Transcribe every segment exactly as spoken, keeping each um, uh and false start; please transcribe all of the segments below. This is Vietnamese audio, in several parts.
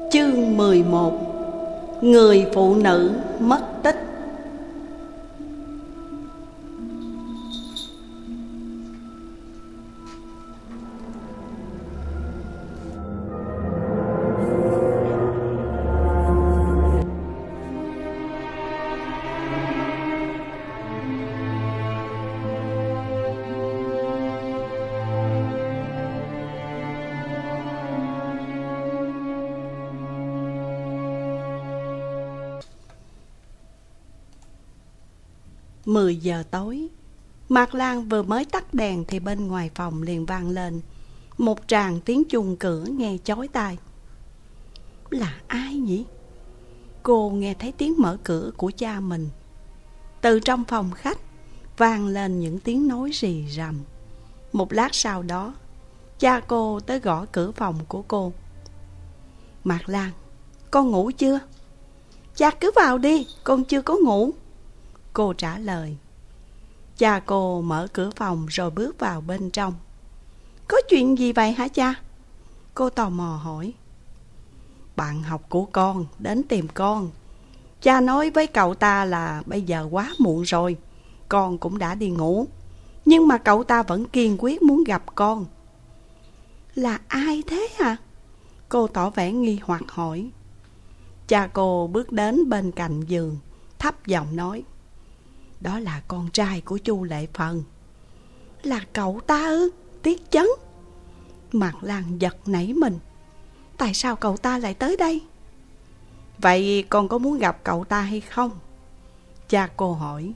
Chương mười một. Người phụ nữ mất tích. Mười giờ tối, Mạc Lan vừa mới tắt đèn thì bên ngoài phòng liền vang lên một tràng tiếng chuông cửa nghe chói tai. Là ai nhỉ? Cô nghe thấy tiếng mở cửa của cha mình. Từ trong phòng khách vang lên những tiếng nói rì rầm. Một lát sau đó, cha cô tới gõ cửa phòng của cô. Mạc Lan, con ngủ chưa? Cha cứ vào đi, con chưa có ngủ, cô trả lời. Cha cô mở cửa phòng rồi bước vào bên trong. Có chuyện gì vậy hả cha? Cô tò mò hỏi. Bạn học của con đến tìm con. Cha nói với cậu ta là bây giờ quá muộn rồi, con cũng đã đi ngủ, nhưng mà cậu ta vẫn kiên quyết muốn gặp con. Là ai thế hả? Cô tỏ vẻ nghi hoặc hỏi. Cha cô bước đến bên cạnh giường, thấp giọng nói. Đó là con trai của Chu Lệ Phần. Là cậu ta ư? Tiết Chấn. Mạc Lan giật nảy mình. Tại sao cậu ta lại tới đây? Vậy con có muốn gặp cậu ta hay không? Cha cô hỏi.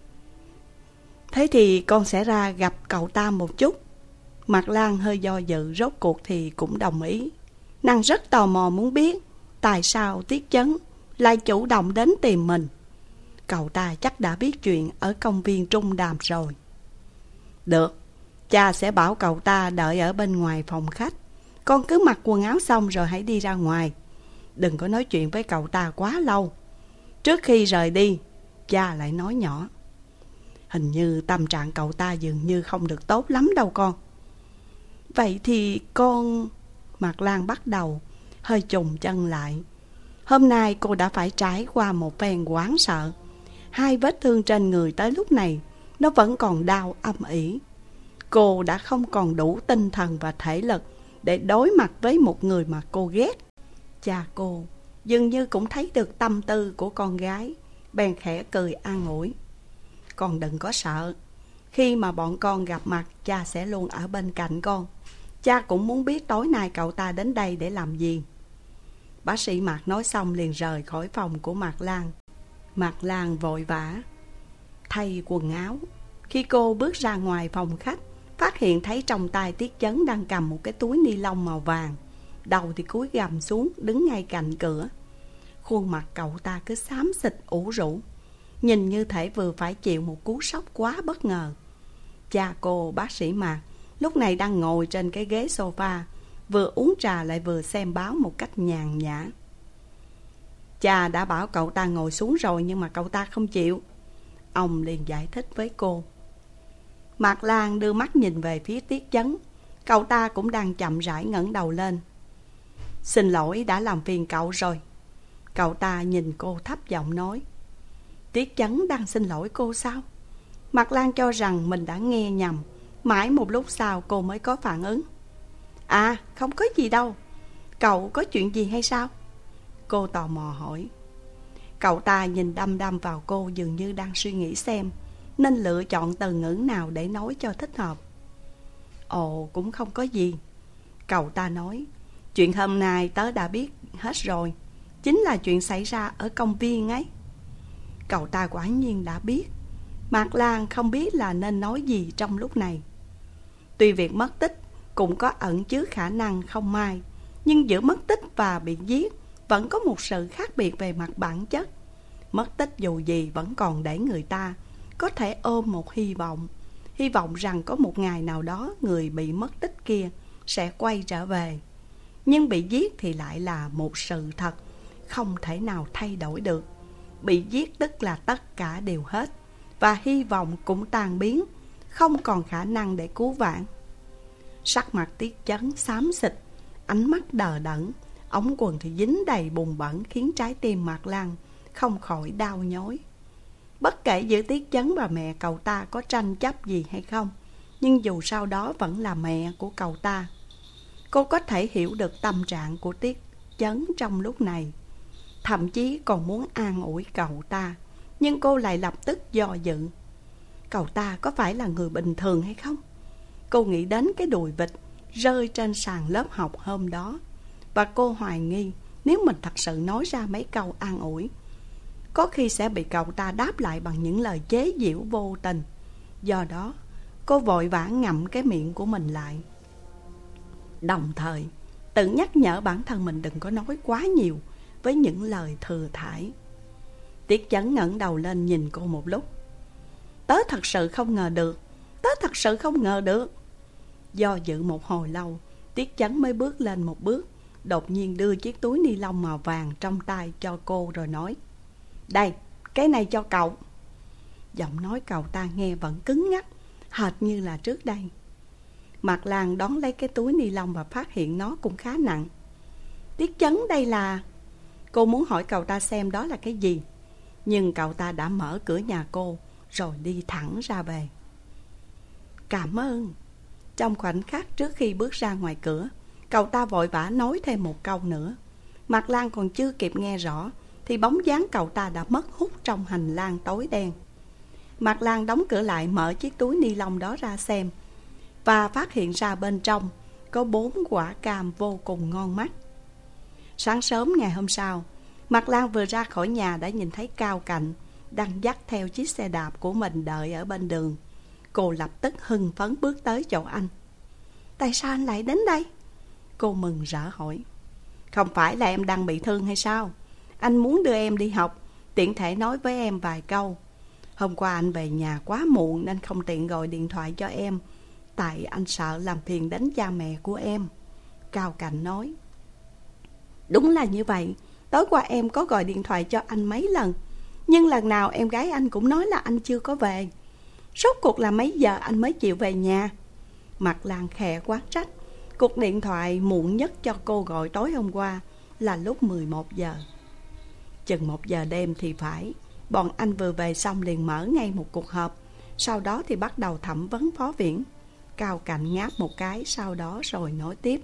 Thế thì con sẽ ra gặp cậu ta một chút. Mạc Lan hơi do dự, rốt cuộc thì cũng đồng ý. Nàng rất tò mò muốn biết tại sao Tiết Chấn lại chủ động đến tìm mình. Cậu ta chắc đã biết chuyện ở công viên Trung Đàm rồi. Được, cha sẽ bảo cậu ta đợi ở bên ngoài phòng khách. Con cứ mặc quần áo xong rồi hãy đi ra ngoài. Đừng có nói chuyện với cậu ta quá lâu. Trước khi rời đi, cha lại nói nhỏ. Hình như tâm trạng cậu ta dường như không được tốt lắm đâu con. Vậy thì con... Mạc Lan bắt đầu hơi chùng chân lại. Hôm nay cô đã phải trải qua một phen hoảng sợ. Hai vết thương trên người tới lúc này nó vẫn còn đau âm ỉ. Cô đã không còn đủ tinh thần và thể lực để đối mặt với một người mà cô ghét. Cha cô dường như cũng thấy được tâm tư của con gái, bèn khẽ cười an ủi. Con đừng có sợ. Khi mà bọn con gặp mặt, cha sẽ luôn ở bên cạnh con. Cha cũng muốn biết tối nay cậu ta đến đây để làm gì. Bác sĩ Mạc nói xong liền rời khỏi phòng của Mạc Lan. Mạc Lan vội vã thay quần áo. Khi cô bước ra ngoài phòng khách, phát hiện thấy trong tay Tiết Chấn đang cầm một cái túi ni lông màu vàng. Đầu thì cúi gằm xuống, đứng ngay cạnh cửa. Khuôn mặt cậu ta cứ xám xịt ủ rũ, nhìn như thể vừa phải chịu một cú sốc quá bất ngờ. Cha cô, bác sĩ Mạc, lúc này đang ngồi trên cái ghế sofa, vừa uống trà lại vừa xem báo một cách nhàn nhã. Cha đã bảo cậu ta ngồi xuống rồi nhưng mà cậu ta không chịu. Ông liền giải thích với cô. Mạc Lan đưa mắt nhìn về phía Tiết Chấn. Cậu ta cũng đang chậm rãi ngẩng đầu lên. Xin lỗi đã làm phiền cậu rồi. Cậu ta nhìn cô thấp giọng nói. Tiết Chấn đang xin lỗi cô sao? Mạc Lan cho rằng mình đã nghe nhầm. Mãi một lúc sau cô mới có phản ứng. À, không có gì đâu. Cậu có chuyện gì hay sao? Cô tò mò hỏi. Cậu ta nhìn đăm đăm vào cô, dường như đang suy nghĩ xem nên lựa chọn từ ngữ nào để nói cho thích hợp. Ồ, cũng không có gì. Cậu ta nói. Chuyện hôm nay tớ đã biết hết rồi. Chính là chuyện xảy ra ở công viên ấy. Cậu ta quả nhiên đã biết. Mạc Lan không biết là nên nói gì trong lúc này. Tuy việc mất tích cũng có ẩn chứa khả năng không may, nhưng giữa mất tích và bị giết vẫn có một sự khác biệt về mặt bản chất. Mất tích dù gì vẫn còn để người ta có thể ôm một hy vọng. Hy vọng rằng có một ngày nào đó người bị mất tích kia sẽ quay trở về. Nhưng bị giết thì lại là một sự thật không thể nào thay đổi được. Bị giết tức là tất cả đều hết, và hy vọng cũng tan biến, không còn khả năng để cứu vãn. Sắc mặt Tiết Chấn xám xịt, ánh mắt đờ đẫn, ống quần thì dính đầy bùn bẩn, khiến trái tim Mạc Lan không khỏi đau nhói. Bất kể giữa Tiết Chấn và mẹ cậu ta có tranh chấp gì hay không, nhưng dù sao đó vẫn là mẹ của cậu ta. Cô có thể hiểu được tâm trạng của Tiết Chấn trong lúc này, thậm chí còn muốn an ủi cậu ta, nhưng cô lại lập tức do dự. Cậu ta có phải là người bình thường hay không? Cô nghĩ đến cái đùi vịt rơi trên sàn lớp học hôm đó, và cô hoài nghi nếu mình thật sự nói ra mấy câu an ủi, có khi sẽ bị cậu ta đáp lại bằng những lời chế giễu vô tình. Do đó, cô vội vã ngậm cái miệng của mình lại, đồng thời tự nhắc nhở bản thân mình đừng có nói quá nhiều với những lời thừa thãi. Tiết Chấn ngẩng đầu lên nhìn cô một lúc. Tớ thật sự không ngờ được, tớ thật sự không ngờ được. Do dự một hồi lâu, Tiết Chấn mới bước lên một bước, đột nhiên đưa chiếc túi ni lông màu vàng trong tay cho cô rồi nói: Đây, cái này cho cậu. Giọng nói cậu ta nghe vẫn cứng ngắc, hệt như là trước đây. Mạc Lan đón lấy cái túi ni lông và phát hiện nó cũng khá nặng. Tiết Chấn, đây là... Cô muốn hỏi cậu ta xem đó là cái gì, nhưng cậu ta đã mở cửa nhà cô rồi đi thẳng ra về. Cảm ơn. Trong khoảnh khắc trước khi bước ra ngoài cửa, cậu ta vội vã nói thêm một câu nữa. Mạc Lan còn chưa kịp nghe rõ thì bóng dáng cậu ta đã mất hút trong hành lang tối đen. Mạc Lan đóng cửa lại, mở chiếc túi ni lông đó ra xem, và phát hiện ra bên trong có bốn quả cam vô cùng ngon mắt. Sáng sớm ngày hôm sau, Mạc Lan vừa ra khỏi nhà đã nhìn thấy Cao Cạnh đang dắt theo chiếc xe đạp của mình đợi ở bên đường. Cô lập tức hưng phấn bước tới chỗ anh. Tại sao anh lại đến đây? Cô mừng rỡ hỏi. Không phải là em đang bị thương hay sao? Anh muốn đưa em đi học, tiện thể nói với em vài câu. Hôm qua anh về nhà quá muộn nên không tiện gọi điện thoại cho em, tại anh sợ làm phiền đến cha mẹ của em. Cao Cạnh nói. Đúng là như vậy, tối qua em có gọi điện thoại cho anh mấy lần, nhưng lần nào em gái anh cũng nói là anh chưa có về. Rốt cuộc là mấy giờ anh mới chịu về nhà? Mạc Lan khẽ quát trách. Cuộc điện thoại muộn nhất cho cô gọi tối hôm qua là lúc mười một giờ. Chừng một giờ đêm thì phải, bọn anh vừa về xong liền mở ngay một cuộc họp. Sau đó thì bắt đầu thẩm vấn Phó Viễn. Cao Cạnh ngáp một cái, sau đó rồi nói tiếp.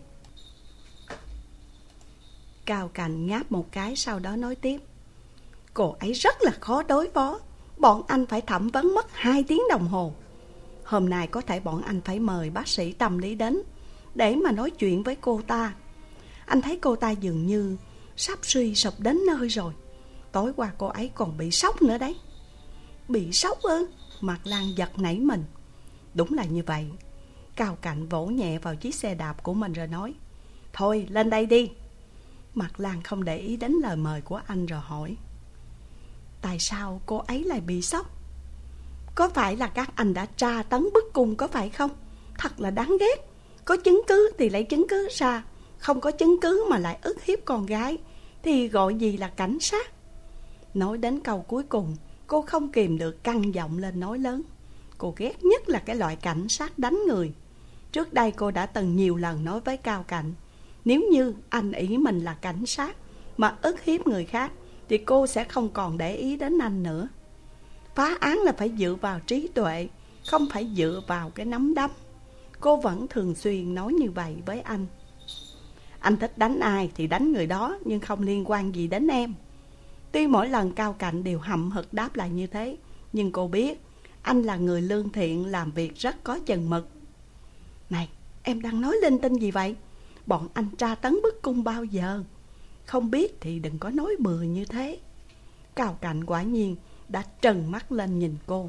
Cao Cạnh ngáp một cái sau đó nói tiếp. Cô ấy rất là khó đối phó. Bọn anh phải thẩm vấn mất hai tiếng đồng hồ. Hôm nay có thể bọn anh phải mời bác sĩ tâm lý đến để mà nói chuyện với cô ta. Anh thấy cô ta dường như sắp suy sụp đến nơi rồi. Tối qua cô ấy còn bị sốc nữa đấy. Bị sốc ư? Mạc Lan giật nảy mình. Đúng là như vậy. Cao Cạnh vỗ nhẹ vào chiếc xe đạp của mình rồi nói. Thôi lên đây đi. Mạc Lan không để ý đến lời mời của anh rồi hỏi. Tại sao cô ấy lại bị sốc? Có phải là các anh đã tra tấn bức cung có phải không? Thật là đáng ghét. Có chứng cứ thì lấy chứng cứ ra, không có chứng cứ mà lại ức hiếp con gái thì gọi gì là cảnh sát? Nói đến câu cuối cùng, cô không kìm được căng giọng lên nói lớn. Cô ghét nhất là cái loại cảnh sát đánh người. Trước đây cô đã từng nhiều lần nói với Cao Cạnh, nếu như anh ý mình là cảnh sát mà ức hiếp người khác thì cô sẽ không còn để ý đến anh nữa. Phá án là phải dựa vào trí tuệ, không phải dựa vào cái nắm đấm. Cô vẫn thường xuyên nói như vậy với anh. Anh thích đánh ai thì đánh người đó, nhưng không liên quan gì đến em. Tuy mỗi lần Cao Cạnh đều hậm hực đáp lại như thế, nhưng cô biết anh là người lương thiện, làm việc rất có chừng mực. Này, em đang nói linh tinh gì vậy? Bọn anh tra tấn bức cung bao giờ? Không biết thì đừng có nói bừa như thế. Cao Cạnh quả nhiên đã trừng mắt lên nhìn cô.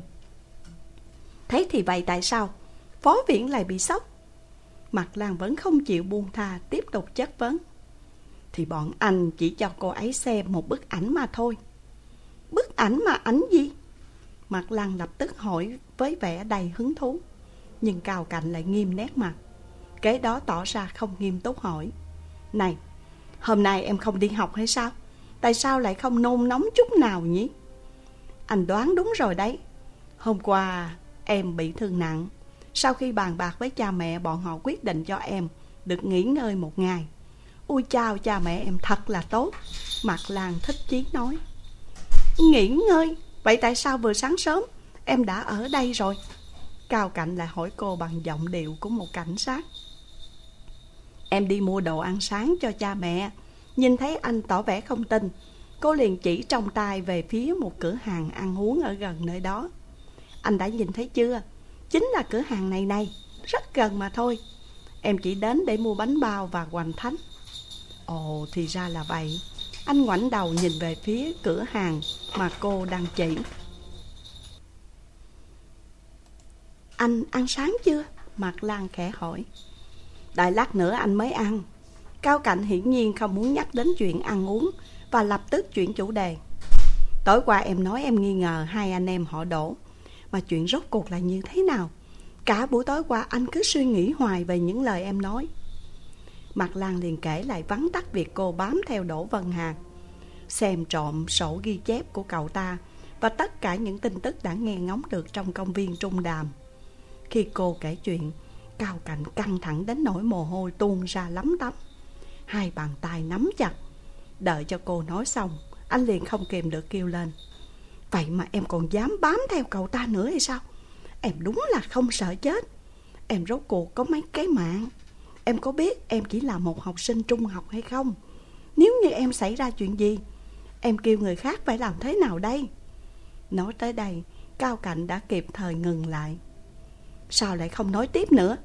Thế thì vậy tại sao Phó Viễn lại bị sốc? Mạc Lan vẫn không chịu buông tha, tiếp tục chất vấn. Thì bọn anh chỉ cho cô ấy xem một bức ảnh mà thôi. Bức ảnh mà ảnh gì? Mạc Lan lập tức hỏi với vẻ đầy hứng thú. Nhưng Cao Cạnh lại nghiêm nét mặt, kế đó tỏ ra không nghiêm túc hỏi. Này, hôm nay em không đi học hay sao? Tại sao lại không nôn nóng chút nào nhỉ? Anh đoán đúng rồi đấy. Hôm qua em bị thương nặng. Sau khi bàn bạc với cha mẹ, bọn họ quyết định cho em được nghỉ ngơi một ngày. Ôi chao, cha mẹ em thật là tốt. Mạc Lan thích chí nói. Nghỉ ngơi? Vậy tại sao vừa sáng sớm em đã ở đây rồi? Cao Cạnh lại hỏi cô bằng giọng điệu của một cảnh sát. Em đi mua đồ ăn sáng cho cha mẹ. Nhìn thấy anh tỏ vẻ không tin, cô liền chỉ trong tay về phía một cửa hàng ăn uống ở gần nơi đó. Anh đã nhìn thấy chưa? Chính là cửa hàng này này, rất gần mà thôi. Em chỉ đến để mua bánh bao và hoành thánh. Ồ, thì ra là vậy. Anh ngoảnh đầu nhìn về phía cửa hàng mà cô đang chỉ. Anh ăn sáng chưa? Mạc Lan khẽ hỏi. Đợi lát nữa anh mới ăn. Cao Cạnh hiển nhiên không muốn nhắc đến chuyện ăn uống và lập tức chuyển chủ đề. Tối qua em nói em nghi ngờ hai anh em họ Đỗ, mà chuyện rốt cuộc là như thế nào? Cả buổi tối qua anh cứ suy nghĩ hoài về những lời em nói. Mạc Lan liền kể lại vắn tắt việc cô bám theo Đỗ Vân Hạc, xem trộm sổ ghi chép của cậu ta và tất cả những tin tức đã nghe ngóng được trong công viên Trung Đàm. Khi cô kể chuyện, Cao Cạnh căng thẳng đến nỗi mồ hôi tuôn ra lấm tấm, hai bàn tay nắm chặt. Đợi cho cô nói xong, anh liền không kìm được kêu lên. Vậy mà em còn dám bám theo cậu ta nữa hay sao? Em đúng là không sợ chết. Em rốt cuộc có mấy cái mạng. Em có biết em chỉ là một học sinh trung học hay không? Nếu như em xảy ra chuyện gì, em kêu người khác phải làm thế nào đây? Nói tới đây, Cao Cạnh đã kịp thời ngừng lại. Sao lại không nói tiếp nữa?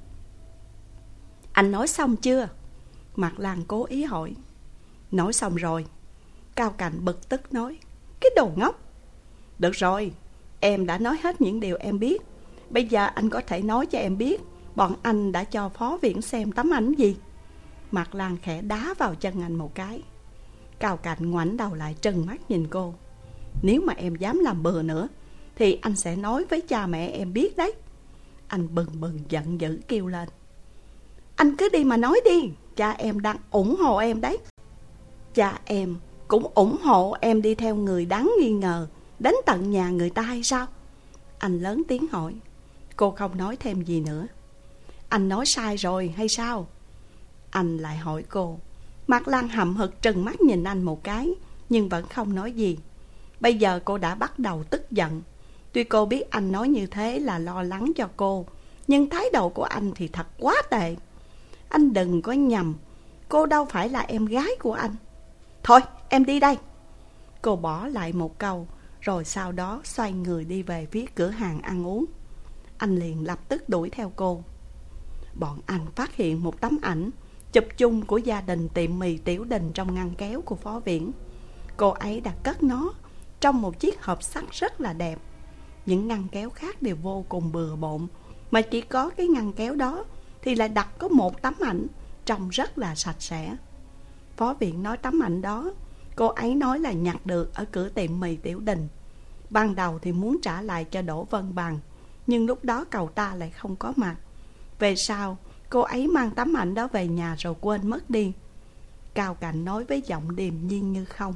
Anh nói xong chưa? Mạc Lan cố ý hỏi. Nói xong rồi. Cao Cạnh bực tức nói. Cái đồ ngốc. Được rồi, em đã nói hết những điều em biết. Bây giờ anh có thể nói cho em biết bọn anh đã cho phó viện xem tấm ảnh gì? Mạc Lan khẽ đá vào chân anh một cái. Cao Cạnh ngoảnh đầu lại trừng mắt nhìn cô. Nếu mà em dám làm bừa nữa thì anh sẽ nói với cha mẹ em biết đấy. Anh bừng bừng giận dữ kêu lên. Anh cứ đi mà nói đi, cha em đang ủng hộ em đấy. Cha em cũng ủng hộ em đi theo người đáng nghi ngờ đến tận nhà người ta hay sao? Anh lớn tiếng hỏi. Cô không nói thêm gì nữa. Anh nói sai rồi hay sao? Anh lại hỏi cô. Mạc Lan hậm hực trừng mắt nhìn anh một cái, nhưng vẫn không nói gì. Bây giờ cô đã bắt đầu tức giận. Tuy cô biết anh nói như thế là lo lắng cho cô, nhưng thái độ của anh thì thật quá tệ. Anh đừng có nhầm, cô đâu phải là em gái của anh. Thôi em đi đây. Cô bỏ lại một câu, rồi sau đó xoay người đi về phía cửa hàng ăn uống. Anh liền lập tức đuổi theo cô. Bọn anh phát hiện một tấm ảnh chụp chung của gia đình tiệm mì Tiểu Đình trong ngăn kéo của phó viện. Cô ấy đã cất nó trong một chiếc hộp sắt rất là đẹp. Những ngăn kéo khác đều vô cùng bừa bộn, mà chỉ có cái ngăn kéo đó thì lại đặt có một tấm ảnh trông rất là sạch sẽ. Phó viện nói tấm ảnh đó cô ấy nói là nhặt được ở cửa tiệm mì Tiểu Đình. Ban đầu thì muốn trả lại cho Đỗ Vân Bằng, nhưng lúc đó cậu ta lại không có mặt. Về sau cô ấy mang tấm ảnh đó về nhà rồi quên mất đi. Cao Cạnh nói với giọng điềm nhiên như không.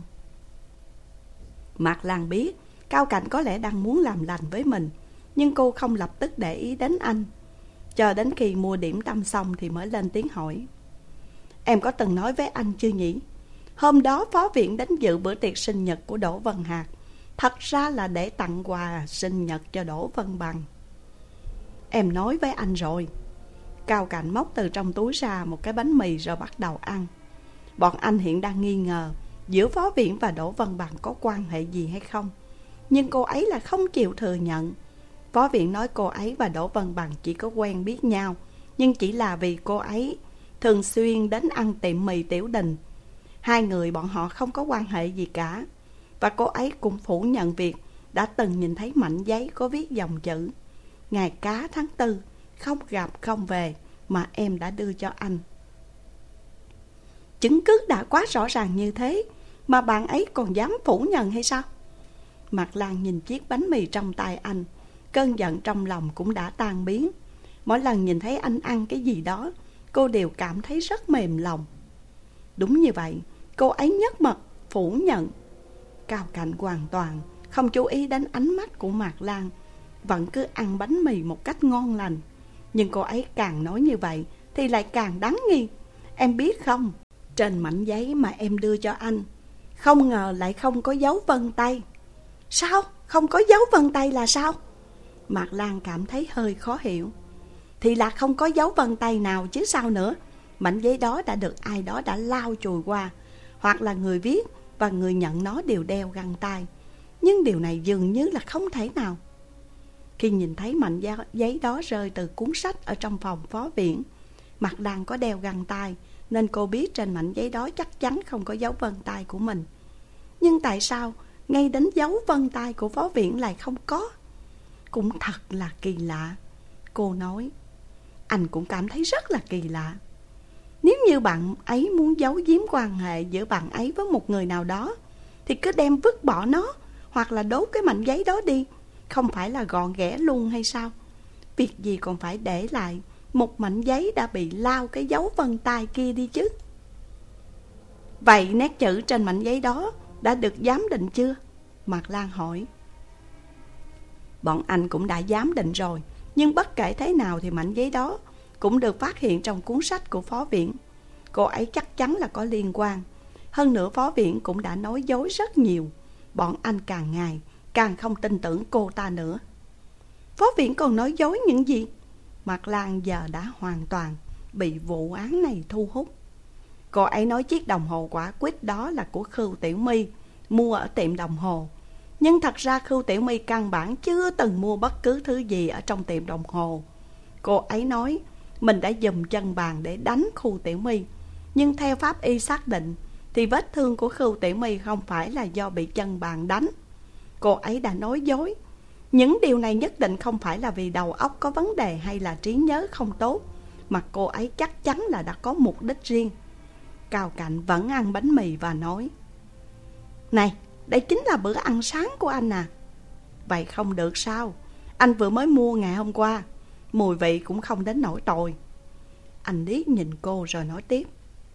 Mạc Lan biết Cao Cạnh có lẽ đang muốn làm lành với mình, nhưng cô không lập tức để ý đến anh. Cho đến khi mua điểm tâm xong thì mới lên tiếng hỏi. Em có từng nói với anh chưa nhỉ? Hôm đó phó viện đến dự bữa tiệc sinh nhật của Đỗ Vân Hạc, thật ra là để tặng quà sinh nhật cho Đỗ Vân Bằng. Em nói với anh rồi. Cao Cạnh móc từ trong túi ra một cái bánh mì rồi bắt đầu ăn. Bọn anh hiện đang nghi ngờ giữa phó viện và Đỗ Vân Bằng có quan hệ gì hay không, nhưng cô ấy là không chịu thừa nhận. Phó viện nói cô ấy và Đỗ Vân Bằng chỉ có quen biết nhau, nhưng chỉ là vì cô ấy thường xuyên đến ăn tiệm mì Tiểu Đình. Hai người bọn họ không có quan hệ gì cả. Và cô ấy cũng phủ nhận việc đã từng nhìn thấy mảnh giấy có viết dòng chữ ngày cá tháng tư, không gặp không về mà em đã đưa cho anh. Chứng cứ đã quá rõ ràng như thế mà bạn ấy còn dám phủ nhận hay sao? Mạc Lan nhìn chiếc bánh mì trong tay anh, cơn giận trong lòng cũng đã tan biến. Mỗi lần nhìn thấy anh ăn cái gì đó, cô đều cảm thấy rất mềm lòng. Đúng như vậy, cô ấy nhất mực phủ nhận. Cao Cạnh hoàn toàn không chú ý đến ánh mắt của Mạc Lan, vẫn cứ ăn bánh mì một cách ngon lành. Nhưng cô ấy càng nói như vậy thì lại càng đáng nghi. Em biết không, Trên mảnh giấy mà em đưa cho anh, không ngờ lại không có dấu vân tay. Sao? Không có dấu vân tay là sao? Mạc Lan cảm thấy hơi khó hiểu. Thì là không có dấu vân tay nào chứ sao nữa. Mảnh giấy đó đã được ai đó đã lau chùi qua, hoặc là người viết và người nhận nó đều đeo găng tay. Nhưng điều này dường như là không thể nào. Khi nhìn thấy mảnh giấy đó rơi từ cuốn sách ở trong phòng phó viện, Mạc Lan có đeo găng tay, nên cô biết trên mảnh giấy đó chắc chắn không có dấu vân tay của mình. Nhưng tại sao ngay đến dấu vân tay của phó viện lại không có? Cũng thật là kỳ lạ. Cô nói. Anh cũng cảm thấy rất là kỳ lạ. Nếu như bạn ấy muốn giấu giếm quan hệ giữa bạn ấy với một người nào đó, thì cứ đem vứt bỏ nó, hoặc là đốt cái mảnh giấy đó đi, không phải là gọn ghẽ luôn hay sao? Việc gì còn phải để lại một mảnh giấy đã bị lau cái dấu vân tay kia đi chứ? Vậy nét chữ trên mảnh giấy đó đã được giám định chưa? Mạc Lan hỏi. Bọn anh cũng đã giám định rồi, nhưng bất kể thế nào thì mảnh giấy đó cũng được phát hiện trong cuốn sách của phó viện. Cô ấy chắc chắn là có liên quan. Hơn nữa phó viện cũng đã nói dối rất nhiều. Bọn anh càng ngày càng không tin tưởng cô ta nữa. Phó viện còn nói dối những gì? Mạc Lan giờ đã hoàn toàn bị vụ án này thu hút. Cô ấy nói chiếc đồng hồ quả quýt đó là của Khưu Tiểu My, mua ở tiệm đồng hồ. Nhưng thật ra Khưu Tiểu My căn bản chưa từng mua bất cứ thứ gì ở trong tiệm đồng hồ. Cô ấy nói mình đã dùng chân bàn để đánh Khưu Tiểu My, nhưng theo pháp y xác định thì vết thương của Khưu Tiểu My không phải là do bị chân bàn đánh. Cô ấy đã nói dối. Những điều này nhất định không phải là vì đầu óc có vấn đề hay là trí nhớ không tốt, mà cô ấy chắc chắn là đã có mục đích riêng. Cao Cạnh vẫn ăn bánh mì và nói. Này, đây chính là bữa ăn sáng của anh à? Vậy không được sao? Anh vừa mới mua ngày hôm qua, mùi vị cũng không đến nỗi tồi. Anh liếc nhìn cô rồi nói tiếp.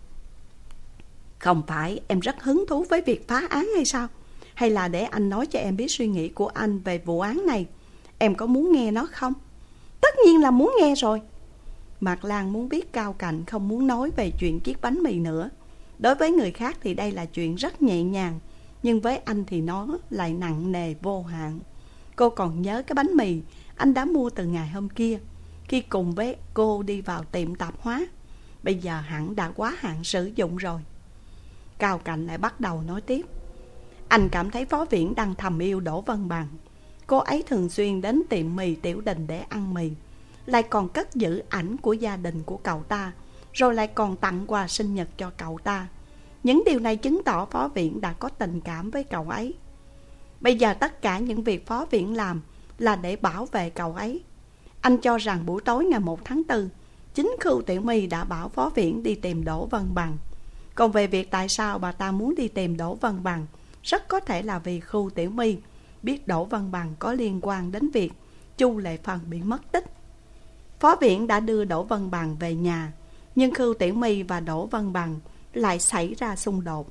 Không phải em rất hứng thú với việc phá án hay sao? Hay là để anh nói cho em biết suy nghĩ của anh về vụ án này? Em có muốn nghe nó không? Tất nhiên là muốn nghe rồi. Mạc Lan muốn biết Cao Cạnh không muốn nói về chuyện chiếc bánh mì nữa. Đối với người khác thì đây là chuyện rất nhẹ nhàng, nhưng với anh thì nó lại nặng nề vô hạn. Cô còn nhớ cái bánh mì anh đã mua từ ngày hôm kia, khi cùng với cô đi vào tiệm tạp hóa. Bây giờ hẳn đã quá hạn sử dụng rồi. Cao Cạnh lại bắt đầu nói tiếp. Anh cảm thấy phó viện đang thầm yêu Đỗ Vân Bằng. Cô ấy thường xuyên đến tiệm mì Tiểu Đình để ăn mì, lại còn cất giữ ảnh của gia đình của cậu ta, rồi lại còn tặng quà sinh nhật cho cậu ta. Những điều này chứng tỏ phó viện đã có tình cảm với cậu ấy. Bây giờ tất cả những việc phó viện làm là để bảo vệ cậu ấy. Anh cho rằng buổi tối ngày một tháng tư, chính Khưu Tiểu My đã bảo phó viện đi tìm Đỗ Vân Bằng. Còn về việc tại sao bà ta muốn đi tìm Đỗ Vân Bằng, rất có thể là vì Khưu Tiểu My biết Đỗ Vân Bằng có liên quan đến việc Chu Lệ Phần bị mất tích. Phó viện đã đưa Đỗ Vân Bằng về nhà, nhưng Khưu Tiểu My và Đỗ Vân Bằng lại xảy ra xung đột.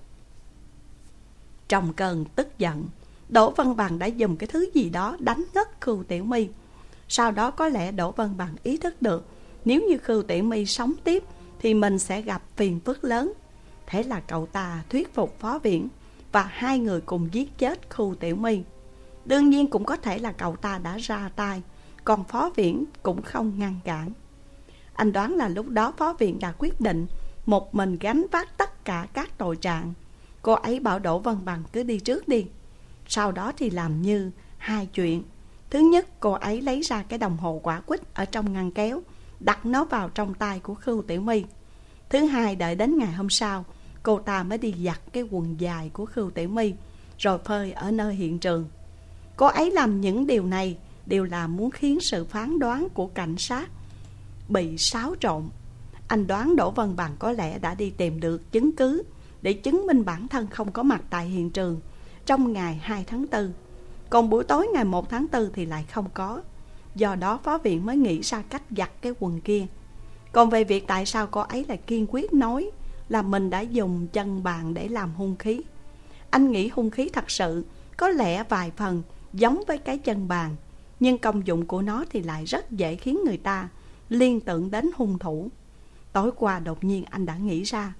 Trong cơn tức giận, Đỗ Vân Bằng đã dùng cái thứ gì đó đánh ngất Khưu Tiểu My. Sau đó có lẽ Đỗ Vân Bằng ý thức được nếu như Khưu Tiểu My sống tiếp thì mình sẽ gặp phiền phức lớn. Thế là cậu ta thuyết phục phó viện và hai người cùng giết chết Khưu Tiểu My. Đương nhiên cũng có thể là cậu ta đã ra tay, còn phó viện cũng không ngăn cản. Anh đoán là lúc đó phó viện đã quyết định một mình gánh vác tất cả các tội trạng. Cô ấy bảo Đỗ Vân Bằng cứ đi trước đi. Sau đó thì làm như hai chuyện. Thứ nhất, cô ấy lấy ra cái đồng hồ quả quýt ở trong ngăn kéo, đặt nó vào trong tay của Khưu Tiểu My. Thứ hai, đợi đến ngày hôm sau, cô ta mới đi giặt cái quần dài của Khưu Tiểu My, rồi phơi ở nơi hiện trường. Cô ấy làm những điều này đều là muốn khiến sự phán đoán của cảnh sát bị xáo trộn. Anh đoán Đỗ Vân Bằng có lẽ đã đi tìm được chứng cứ để chứng minh bản thân không có mặt tại hiện trường trong ngày hai tháng tư. Còn buổi tối ngày một tháng tư thì lại không có. Do đó phó viện mới nghĩ ra cách giặt cái quần kia. Còn về việc tại sao cô ấy lại kiên quyết nói là mình đã dùng chân bàn để làm hung khí, anh nghĩ hung khí thật sự có lẽ vài phần giống với cái chân bàn, nhưng công dụng của nó thì lại rất dễ khiến người ta liên tưởng đến hung thủ. Tối qua đột nhiên anh đã nghĩ ra,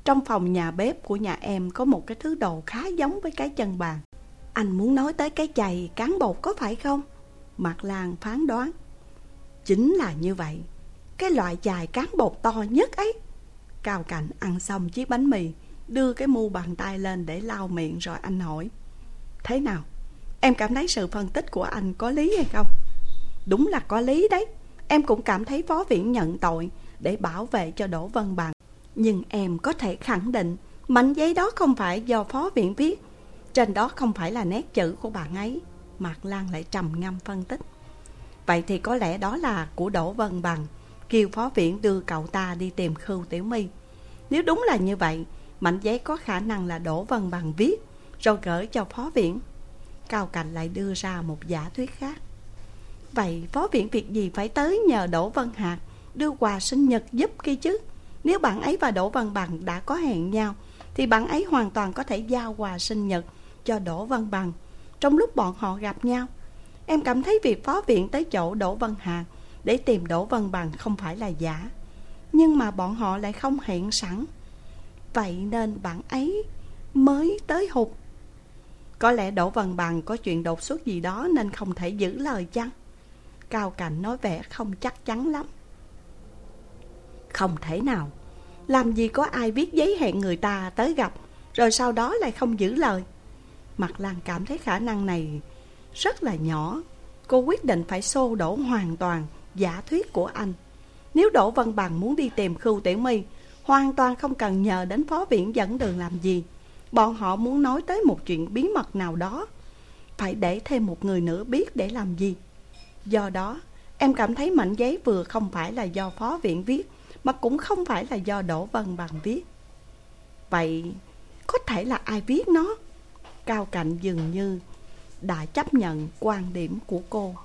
Trong phòng nhà bếp của nhà em có một cái thứ đồ khá giống với cái chân bàn. Anh muốn nói tới cái chày cán bột có phải không? Mạc Lan phán đoán. Chính là như vậy, cái loại chày cán bột to nhất ấy. Cao Cạnh ăn xong chiếc bánh mì, đưa cái mu bàn tay lên để lau miệng, rồi anh hỏi: Thế nào? Em cảm thấy sự phân tích của anh có lý hay không? Đúng là có lý đấy. Em cũng cảm thấy phó viện nhận tội để bảo vệ cho Đỗ Vân Bằng. Nhưng em có thể khẳng định mảnh giấy đó không phải do phó viện viết. Trên đó không phải là nét chữ của bạn ấy. Mạc Lan lại trầm ngâm phân tích. Vậy thì có lẽ đó là của Đỗ Vân Bằng, kêu phó viện đưa cậu ta đi tìm Khưu Tiểu My. Nếu đúng là như vậy, mảnh giấy có khả năng là Đỗ Vân Bằng viết rồi gửi cho phó viện. Cao Cạnh lại đưa ra một giả thuyết khác. Vậy phó viện việc gì phải tới nhờ Đỗ Vân Hạc đưa quà sinh nhật giúp kia chứ? Nếu bạn ấy và Đỗ Vân Bằng đã có hẹn nhau, thì bạn ấy hoàn toàn có thể giao quà sinh nhật cho Đỗ Vân Bằng trong lúc bọn họ gặp nhau. Em cảm thấy việc phó viện tới chỗ Đỗ Vân Hạc để tìm Đỗ Vân Bằng không phải là giả. Nhưng mà bọn họ lại không hẹn sẵn, vậy nên bạn ấy mới tới hụt. Có lẽ Đỗ Vân Bằng có chuyện đột xuất gì đó nên không thể giữ lời chăng? Cao Cạnh nói vẻ không chắc chắn lắm. Không thể nào. Làm gì có ai viết giấy hẹn người ta tới gặp rồi sau đó lại không giữ lời? Mạc Lan cảm thấy khả năng này rất là nhỏ. Cô quyết định phải xô đổ hoàn toàn giả thuyết của anh. Nếu Đỗ Vân Bằng muốn đi tìm Khưu Tiểu My, hoàn toàn không cần nhờ đến phó viện dẫn đường làm gì. Bọn họ muốn nói tới một chuyện bí mật nào đó, phải để thêm một người nữa biết để làm gì? Do đó, em cảm thấy mảnh giấy vừa không phải là do phó viện viết, mà cũng không phải là do Đỗ Vân Bằng viết. Vậy có thể là ai viết nó? Cao Cạnh dường như đã chấp nhận quan điểm của cô.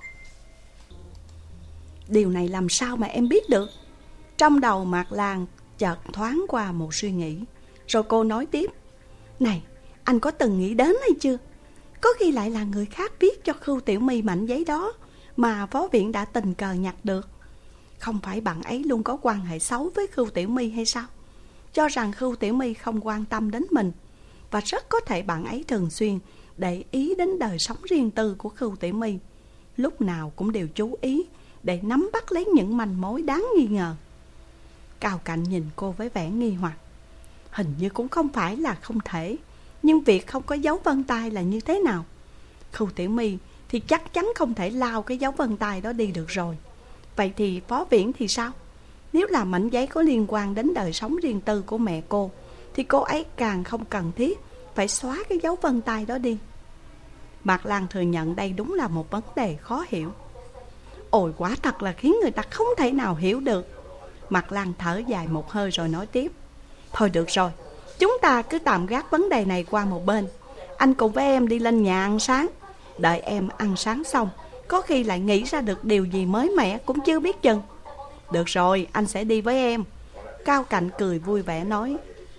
Điều này làm sao mà em biết được? Trong đầu Mạc Lan chợt thoáng qua một suy nghĩ. Rồi cô nói tiếp: Này, anh có từng nghĩ đến hay chưa? Có khi lại là người khác viết cho Khưu Tiểu My mảnh giấy đó mà phó viện đã tình cờ nhặt được. Không phải bạn ấy luôn có quan hệ xấu với Khưu Tiểu My hay sao? Cho rằng Khưu Tiểu My không quan tâm đến mình. Và rất có thể bạn ấy thường xuyên để ý đến đời sống riêng tư của Khưu Tiểu My, lúc nào cũng đều chú ý để nắm bắt lấy những manh mối đáng nghi ngờ. Cao Cạnh nhìn cô với vẻ nghi hoặc. Hình như cũng không phải là không thể, nhưng việc không có dấu vân tay là như thế nào? Khưu Tiểu My thì chắc chắn không thể lao cái dấu vân tay đó đi được rồi. Vậy thì phó viện thì sao? Nếu là mảnh giấy có liên quan đến đời sống riêng tư của mẹ cô, thì cô ấy càng không cần thiết phải xóa cái dấu vân tay đó đi. Mạc Lan thừa nhận đây đúng là một vấn đề khó hiểu. Ôi, quả thật là khiến người ta không thể nào hiểu được. Mạc Lan thở dài một hơi rồi nói tiếp: Thôi được rồi, chúng ta cứ tạm gác vấn đề này qua một bên. Anh cùng với em đi lên nhà ăn sáng. Đợi em ăn sáng xong, có khi lại nghĩ ra được điều gì mới mẻ cũng chưa biết chừng. Được rồi, anh sẽ đi với em. Cao Cạnh cười vui vẻ nói.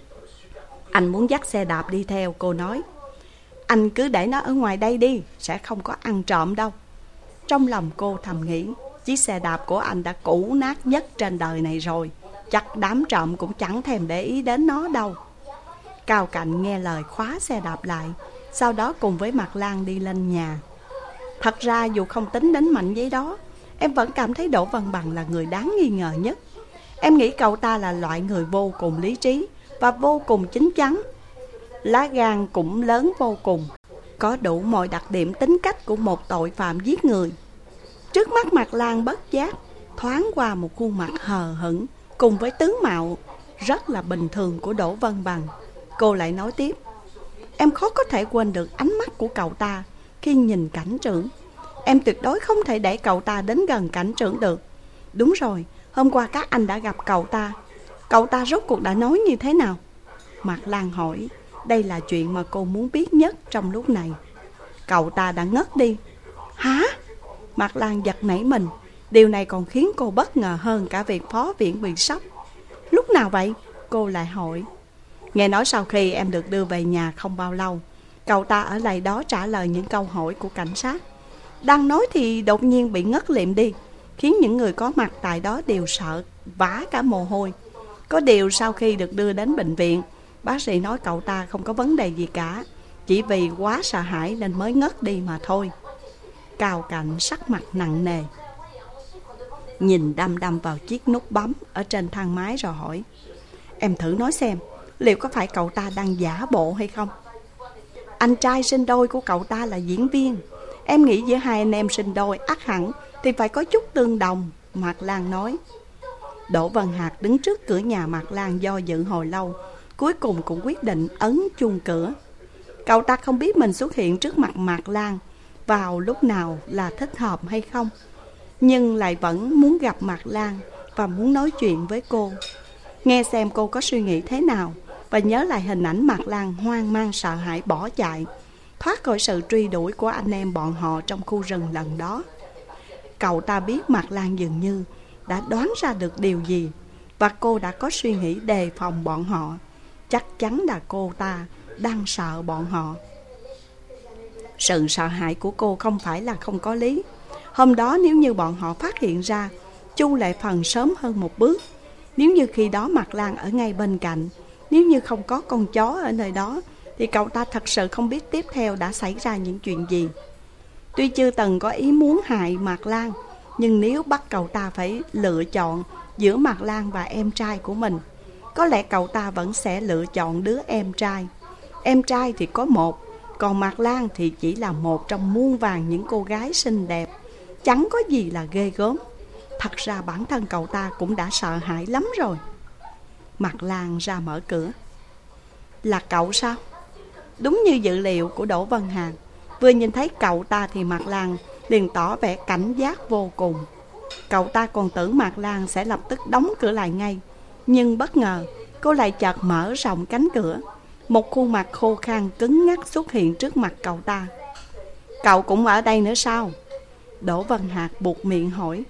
Anh muốn dắt xe đạp đi theo, cô nói. Anh cứ để nó ở ngoài đây đi, sẽ không có ăn trộm đâu. Trong lòng cô thầm nghĩ, chiếc xe đạp của anh đã cũ nát nhất trên đời này rồi, chắc đám trộm cũng chẳng thèm để ý đến nó đâu. Cao Cạnh nghe lời khóa xe đạp lại, sau đó cùng với Mạc Lan đi lên nhà. Thật ra dù không tính đến mảnh giấy đó, em vẫn cảm thấy Đỗ Vân Bằng là người đáng nghi ngờ nhất. Em nghĩ cậu ta là loại người vô cùng lý trí và vô cùng chín chắn. Lá gan cũng lớn vô cùng, có đủ mọi đặc điểm tính cách của một tội phạm giết người. Trước mắt Mạc Lan bất giác thoáng qua một khuôn mặt hờ hững cùng với tướng mạo rất là bình thường của Đỗ Vân Bằng. Cô lại nói tiếp: Em khó có thể quên được ánh mắt của cậu ta khi nhìn cảnh trưởng. Em tuyệt đối không thể để cậu ta đến gần cảnh trưởng được. Đúng rồi, hôm qua các anh đã gặp cậu ta. Cậu ta rốt cuộc đã nói như thế nào? Mạc Lan hỏi. Đây là chuyện mà cô muốn biết nhất trong lúc này. Cậu ta đã ngất đi. Hả? Mạc Lan giật nảy mình. Điều này còn khiến cô bất ngờ hơn cả việc phó viện bị sốc. Lúc nào vậy? Cô lại hỏi. Nghe nói sau khi em được đưa về nhà không bao lâu, cậu ta ở lại đó trả lời những câu hỏi của cảnh sát. Đang nói thì đột nhiên bị ngất lịm đi, khiến những người có mặt tại đó đều sợ vã cả mồ hôi. Có điều sau khi được đưa đến bệnh viện, Bác sĩ nói cậu ta không có vấn đề gì cả, chỉ vì quá sợ hãi nên mới ngất đi mà thôi. Cao Cảnh sắc mặt nặng nề, nhìn đăm đăm vào chiếc nút bấm ở trên thang máy rồi hỏi: Em thử nói xem, liệu có phải cậu ta đang giả bộ hay không? Anh trai sinh đôi của cậu ta là diễn viên, em nghĩ giữa hai anh em sinh đôi ắt hẳn thì phải có chút tương đồng, Mạc Lan nói. Đỗ Văn Hạc đứng trước cửa nhà Mạc Lan do dự hồi lâu, cuối cùng cũng quyết định ấn chuông cửa. Cậu ta không biết mình xuất hiện trước mặt Mạc Lan vào lúc nào là thích hợp hay không, nhưng lại vẫn muốn gặp Mạc Lan và muốn nói chuyện với cô, nghe xem cô có suy nghĩ thế nào, và nhớ lại hình ảnh Mạc Lan hoang mang sợ hãi bỏ chạy, thoát khỏi sự truy đuổi của anh em bọn họ trong khu rừng lần đó. Cậu ta biết Mạc Lan dường như đã đoán ra được điều gì, và cô đã có suy nghĩ đề phòng bọn họ. Chắc chắn là cô ta đang sợ bọn họ. Sự sợ hãi của cô không phải là không có lý. Hôm đó nếu như bọn họ phát hiện ra Chu Lệ Phần sớm hơn một bước, nếu như khi đó Mạc Lan ở ngay bên cạnh, nếu như không có con chó ở nơi đó, thì cậu ta thật sự không biết tiếp theo đã xảy ra những chuyện gì. Tuy chưa từng có ý muốn hại Mạc Lan, nhưng nếu bắt cậu ta phải lựa chọn giữa Mạc Lan và em trai của mình, có lẽ cậu ta vẫn sẽ lựa chọn đứa em trai. Em trai thì có một, còn Mạc Lan thì chỉ là một trong muôn vàn những cô gái xinh đẹp, chẳng có gì là ghê gớm. Thật ra bản thân cậu ta cũng đã sợ hãi lắm rồi. Mạc Lan ra mở cửa. Là cậu sao? Đúng như dự liệu của Đỗ Văn Hạc, vừa nhìn thấy cậu ta thì Mạc Lan liền tỏ vẻ cảnh giác vô cùng. Cậu ta còn tưởng Mạc Lan sẽ lập tức đóng cửa lại ngay, nhưng bất ngờ cô lại chợt mở rộng cánh cửa. Một khuôn mặt khô khan cứng ngắc xuất hiện trước mặt cậu ta. Cậu cũng ở đây nữa sao? Đỗ Văn Hạc buột miệng hỏi.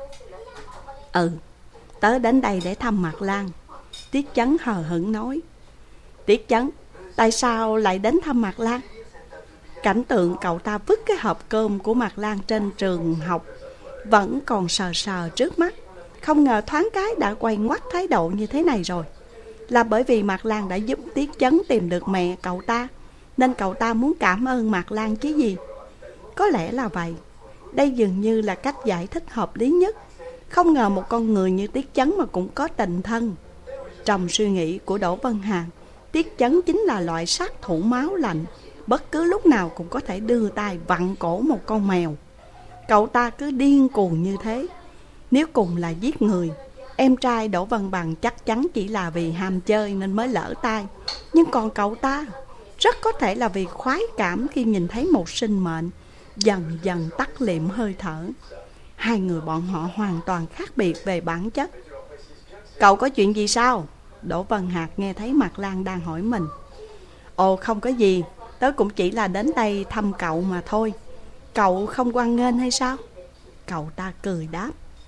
Ừ, tớ đến đây để thăm Mạc Lan, Tiết Chấn hờ hững nói. Tiết Chấn, tại sao lại đến thăm Mạc Lan? Cảnh tượng cậu ta vứt cái hộp cơm của Mạc Lan trên trường học vẫn còn sờ sờ trước mắt. Không ngờ thoáng cái đã quay ngoắt thái độ như thế này rồi. Là bởi vì Mạc Lan đã giúp Tiết Chấn tìm được mẹ cậu ta, nên cậu ta muốn cảm ơn Mạc Lan chứ gì. Có lẽ là vậy. Đây dường như là cách giải thích hợp lý nhất. Không ngờ một con người như Tiết Chấn mà cũng có tình thân. Trong suy nghĩ của Đỗ Văn Hạc, Tiết Chấn chính là loại sát thủ máu lạnh, bất cứ lúc nào cũng có thể đưa tay vặn cổ một con mèo. Cậu ta cứ điên cuồng như thế. Nếu cùng là giết người, em trai Đỗ Văn Bằng chắc chắn chỉ là vì ham chơi nên mới lỡ tay. Nhưng còn cậu ta rất có thể là vì khoái cảm khi nhìn thấy một sinh mệnh dần dần tắt liệm hơi thở. Hai người bọn họ hoàn toàn khác biệt về bản chất. Cậu có chuyện gì sao? Đỗ Văn Hạc nghe thấy Mạc Lan đang hỏi mình. Ồ, không có gì, tớ cũng chỉ là đến đây thăm cậu mà thôi. Cậu không hoan nghênh hay sao? Cậu ta cười đáp.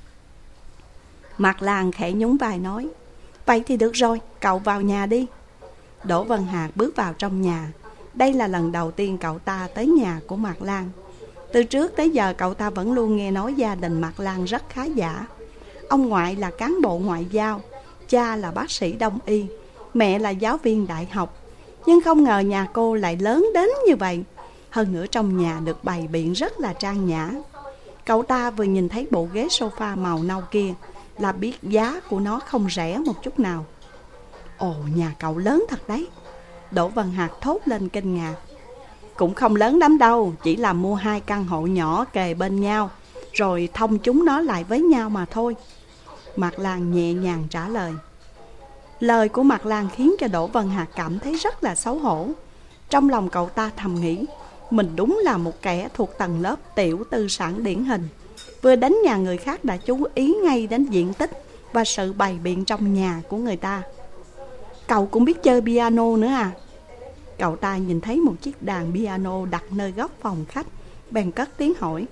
Mạc Lan khẽ nhún vai nói. Vậy thì được rồi, cậu vào nhà đi. Đỗ Văn Hạc bước vào trong nhà. Đây là lần đầu tiên cậu ta tới nhà của Mạc Lan. Từ trước tới giờ cậu ta vẫn luôn nghe nói gia đình Mạc Lan rất khá giả. Ông ngoại là cán bộ ngoại giao, cha là bác sĩ đông y, mẹ là giáo viên đại học. Nhưng không ngờ nhà cô lại lớn đến như vậy. Hơn nữa trong nhà được bày biện rất là trang nhã. Cậu ta vừa nhìn thấy bộ ghế sofa màu nâu kia là biết giá của nó không rẻ một chút nào. Ồ, nhà cậu lớn thật đấy. Đỗ Văn Hạc thốt lên kinh ngạc. Cũng không lớn lắm đâu, chỉ là mua hai căn hộ nhỏ kề bên nhau, rồi thông chúng nó lại với nhau mà thôi. Mạc Lan nhẹ nhàng trả lời. Lời của Mạc Lan khiến cho Đỗ Văn Hạc cảm thấy rất là xấu hổ. Trong lòng cậu ta thầm nghĩ, mình đúng là một kẻ thuộc tầng lớp tiểu tư sản điển hình. Vừa đến nhà người khác đã chú ý ngay đến diện tích và sự bày biện trong nhà của người ta. Cậu cũng biết chơi piano nữa à? Cậu ta nhìn thấy một chiếc đàn piano đặt nơi góc phòng khách, bèn cất tiếng hỏi.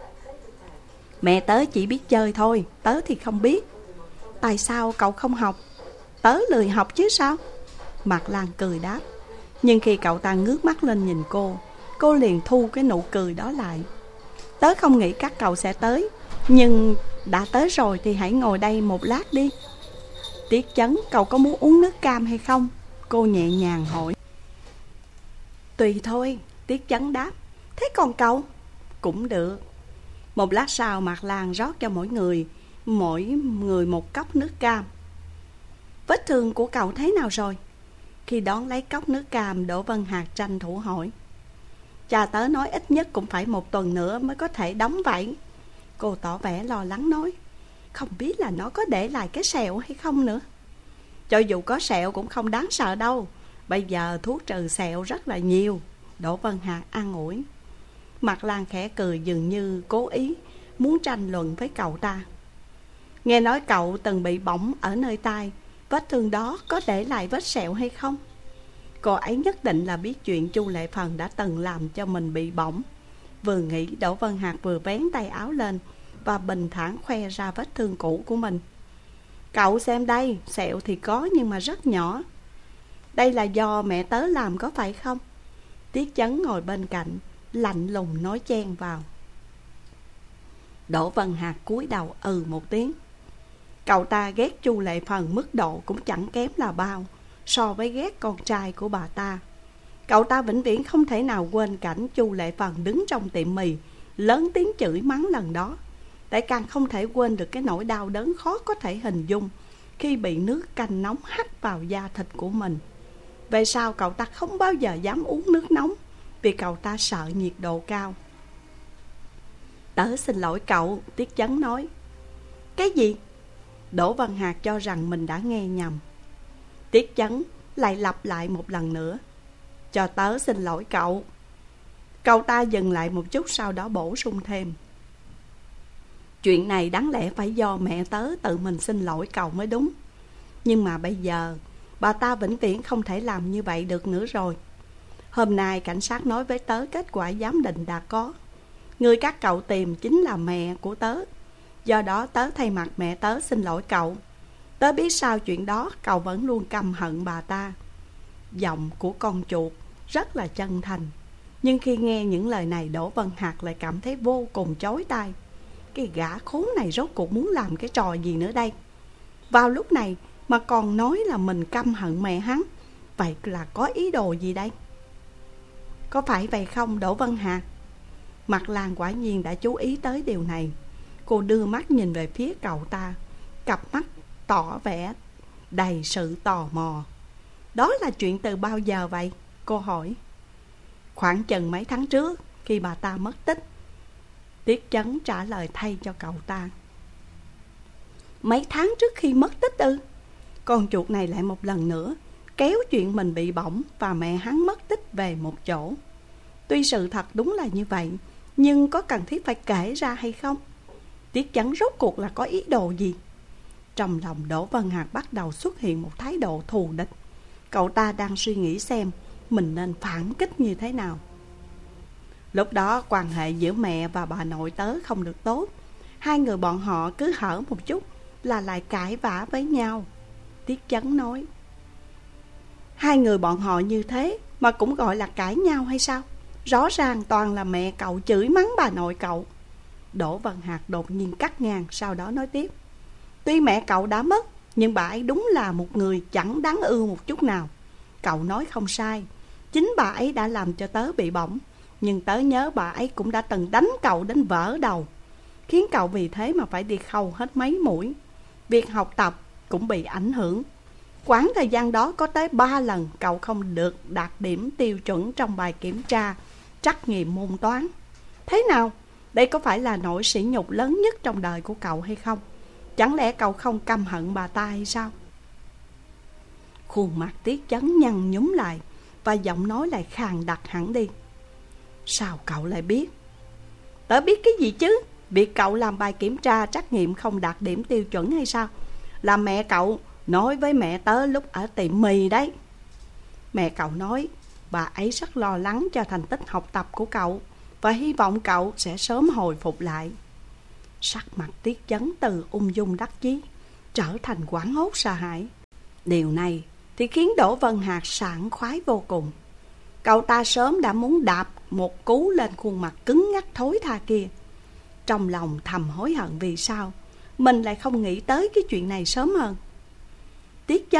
Mẹ tớ chỉ biết chơi thôi, tớ thì không biết. Tại sao cậu không học? Tớ lười học chứ sao? Mạc Lan cười đáp. Nhưng khi cậu ta ngước mắt lên nhìn cô, cô liền thu cái nụ cười đó lại. Tớ không nghĩ các cậu sẽ tới, nhưng đã tới rồi thì hãy ngồi đây một lát đi. Tiết Chấn, cậu có muốn uống nước cam hay không? Cô nhẹ nhàng hỏi. Tùy thôi, Tiết Chấn đáp. Thế còn cậu? Cũng được. Một lát sau Mạc Lan rót cho mỗi người Mỗi người một cốc nước cam. Vết thương của cậu thế nào rồi? Khi đón lấy cốc nước cam, Đỗ Vân Hạc tranh thủ hỏi. Cha tớ nói ít nhất cũng phải một tuần nữa mới có thể đóng vậy. Cô tỏ vẻ lo lắng nói. Không biết là nó có để lại cái sẹo hay không nữa. Cho dù có sẹo cũng không đáng sợ đâu. Bây giờ thuốc trừ sẹo rất là nhiều, Đỗ Vân Hạc an ủi. Mạc Lan khẽ cười, dường như cố ý muốn tranh luận với cậu ta. Nghe nói cậu từng bị bỏng ở nơi tai, vết thương đó có để lại vết sẹo hay không? Cô ấy nhất định là biết chuyện Chu Lệ Phần đã từng làm cho mình bị bỏng. Vừa nghĩ, Đỗ Vân Hạc vừa vén tay áo lên và bình thản khoe ra vết thương cũ của mình. Cậu xem đây, sẹo thì có nhưng mà rất nhỏ. Đây là do mẹ tớ làm có phải không? Tiết Chấn ngồi bên cạnh, lạnh lùng nói chen vào. Đỗ Vân Hạc cúi đầu ừ một tiếng. Cậu ta ghét Chu Lệ Phần mức độ cũng chẳng kém là bao so với ghét con trai của bà ta. Cậu ta vĩnh viễn không thể nào quên cảnh Chu Lệ Phần đứng trong tiệm mì lớn tiếng chửi mắng lần đó. Lại càng không thể quên được cái nỗi đau đớn khó có thể hình dung khi bị nước canh nóng hắt vào da thịt của mình. Về sau cậu ta không bao giờ dám uống nước nóng vì cậu ta sợ nhiệt độ cao. Tớ xin lỗi cậu, Tiết Chấn nói. Cái gì? Đỗ Vân Hạc cho rằng mình đã nghe nhầm. Tiết Chấn lại lặp lại một lần nữa. Cho tớ xin lỗi cậu. Cậu ta dừng lại một chút, sau đó bổ sung thêm. Chuyện này đáng lẽ phải do mẹ tớ tự mình xin lỗi cậu mới đúng. Nhưng mà bây giờ bà ta vĩnh viễn không thể làm như vậy được nữa rồi. Hôm nay cảnh sát nói với tớ kết quả giám định đã có. Người các cậu tìm chính là mẹ của tớ. Do đó tớ thay mặt mẹ tớ xin lỗi cậu. Tớ biết sau chuyện đó cậu vẫn luôn căm hận bà ta. Giọng của con chuột rất là chân thành. Nhưng khi nghe những lời này, Đỗ Vân Hạc lại cảm thấy vô cùng chói tai. Cái gã khốn này rốt cuộc muốn làm cái trò gì nữa đây? Vào lúc này mà còn nói là mình căm hận mẹ hắn. Vậy là có ý đồ gì đây? Có phải vậy không Đỗ Vân Hạc? Mạc Lan quả nhiên đã chú ý tới điều này. Cô đưa mắt nhìn về phía cậu ta, cặp mắt tỏ vẻ đầy sự tò mò. Đó là chuyện từ bao giờ vậy? Cô hỏi. Khoảng chừng mấy tháng trước, khi bà ta mất tích. Tiết Chấn trả lời thay cho cậu ta. Mấy tháng trước khi mất tích ư? Con chuột này lại một lần nữa kéo chuyện mình bị bỏng và mẹ hắn mất tích về một chỗ. Tuy sự thật đúng là như vậy, nhưng có cần thiết phải kể ra hay không? Tiết Chấn rốt cuộc là có ý đồ gì? Trong lòng Đỗ Vân Hạc bắt đầu xuất hiện một thái độ thù địch. Cậu ta đang suy nghĩ xem mình nên phản kích như thế nào. Lúc đó quan hệ giữa mẹ và bà nội tớ không được tốt. Hai người bọn họ cứ hở một chút là lại cãi vã với nhau. Tiết Chấn nói. Hai người bọn họ như thế mà cũng gọi là cãi nhau hay sao? Rõ ràng toàn là mẹ cậu chửi mắng bà nội cậu. Đỗ Vân Hạc đột nhiên cắt ngang, sau đó nói tiếp. Tuy mẹ cậu đã mất, nhưng bà ấy đúng là một người chẳng đáng ưa một chút nào. Cậu nói không sai, chính bà ấy đã làm cho tớ bị bỏng. Nhưng tớ nhớ bà ấy cũng đã từng đánh cậu đến vỡ đầu, khiến cậu vì thế mà phải đi khâu hết mấy mũi. Việc học tập cũng bị ảnh hưởng. Quãng thời gian đó có tới ba lần cậu không được đạt điểm tiêu chuẩn trong bài kiểm tra trắc nghiệm môn toán. Thế nào? Đây có phải là nỗi sỉ nhục lớn nhất trong đời của cậu hay không? Chẳng lẽ cậu không căm hận bà ta hay sao? Khuôn mặt Tiết Chấn nhăn nhúm lại và giọng nói lại khàn đặc hẳn đi. Sao cậu lại biết? Tớ biết cái gì chứ? Việc cậu làm bài kiểm tra trắc nghiệm không đạt điểm tiêu chuẩn hay sao? Là mẹ cậu nói với mẹ tớ lúc ở tiệm mì đấy. Mẹ cậu nói bà ấy rất lo lắng cho thành tích học tập của cậu và hy vọng cậu sẽ sớm hồi phục lại. Sắc mặt Tiết Chấn từ ung dung đắc chí trở thành hoảng hốt sợ hãi. Điều này thì khiến Đỗ Vân Hạc sảng khoái vô cùng. Cậu ta sớm đã muốn đạp một cú lên khuôn mặt cứng ngắc thối tha kia. Trong lòng thầm hối hận vì sao mình lại không nghĩ tới cái chuyện này sớm hơn. Tiết Chấn,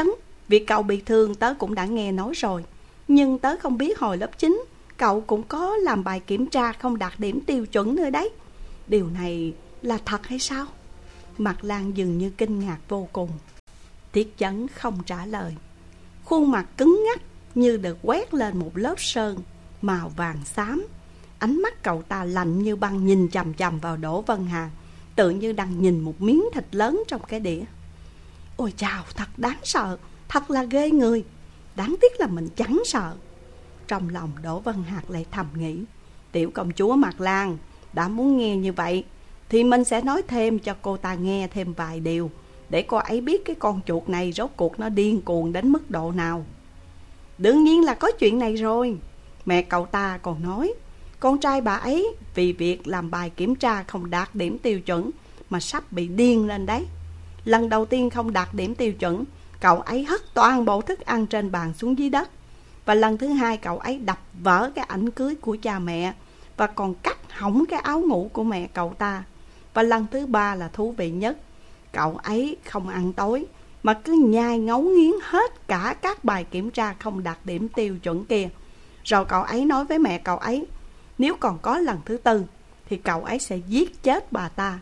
Việc cậu bị thương tớ cũng đã nghe nói rồi, nhưng tớ không biết hồi lớp chín cậu cũng có làm bài kiểm tra không đạt điểm tiêu chuẩn nữa đấy. Điều này là thật hay sao? Mặt Lan dường như kinh ngạc vô cùng. Tiết Chấn không trả lời. Khuôn mặt cứng ngắc như được quét lên một lớp sơn màu vàng xám. Ánh mắt cậu ta lạnh như băng nhìn chằm chằm vào Đỗ Vân Hạc, tự như đang nhìn một miếng thịt lớn trong cái đĩa. Ôi chào, thật đáng sợ, thật là ghê người. Đáng tiếc là mình chẳng sợ. Trong lòng Đỗ Vân Hạc lại thầm nghĩ, tiểu công chúa Mặt Lan đã muốn nghe như vậy thì mình sẽ nói thêm cho cô ta nghe thêm vài điều, để cô ấy biết cái con chuột này rốt cuộc nó điên cuồng đến mức độ nào. Đương nhiên là có chuyện này rồi. Mẹ cậu ta còn nói con trai bà ấy vì việc làm bài kiểm tra không đạt điểm tiêu chuẩn mà sắp bị điên lên đấy. Lần đầu tiên không đạt điểm tiêu chuẩn, cậu ấy hất toàn bộ thức ăn trên bàn xuống dưới đất. Và lần thứ hai cậu ấy đập vỡ cái ảnh cưới của cha mẹ, và còn cắt hỏng cái áo ngủ của mẹ cậu ta. Và lần thứ ba là thú vị nhất, cậu ấy không ăn tối mà cứ nhai ngấu nghiến hết cả các bài kiểm tra không đạt điểm tiêu chuẩn kia. Rồi cậu ấy nói với mẹ cậu ấy, nếu còn có lần thứ tư thì cậu ấy sẽ giết chết bà ta.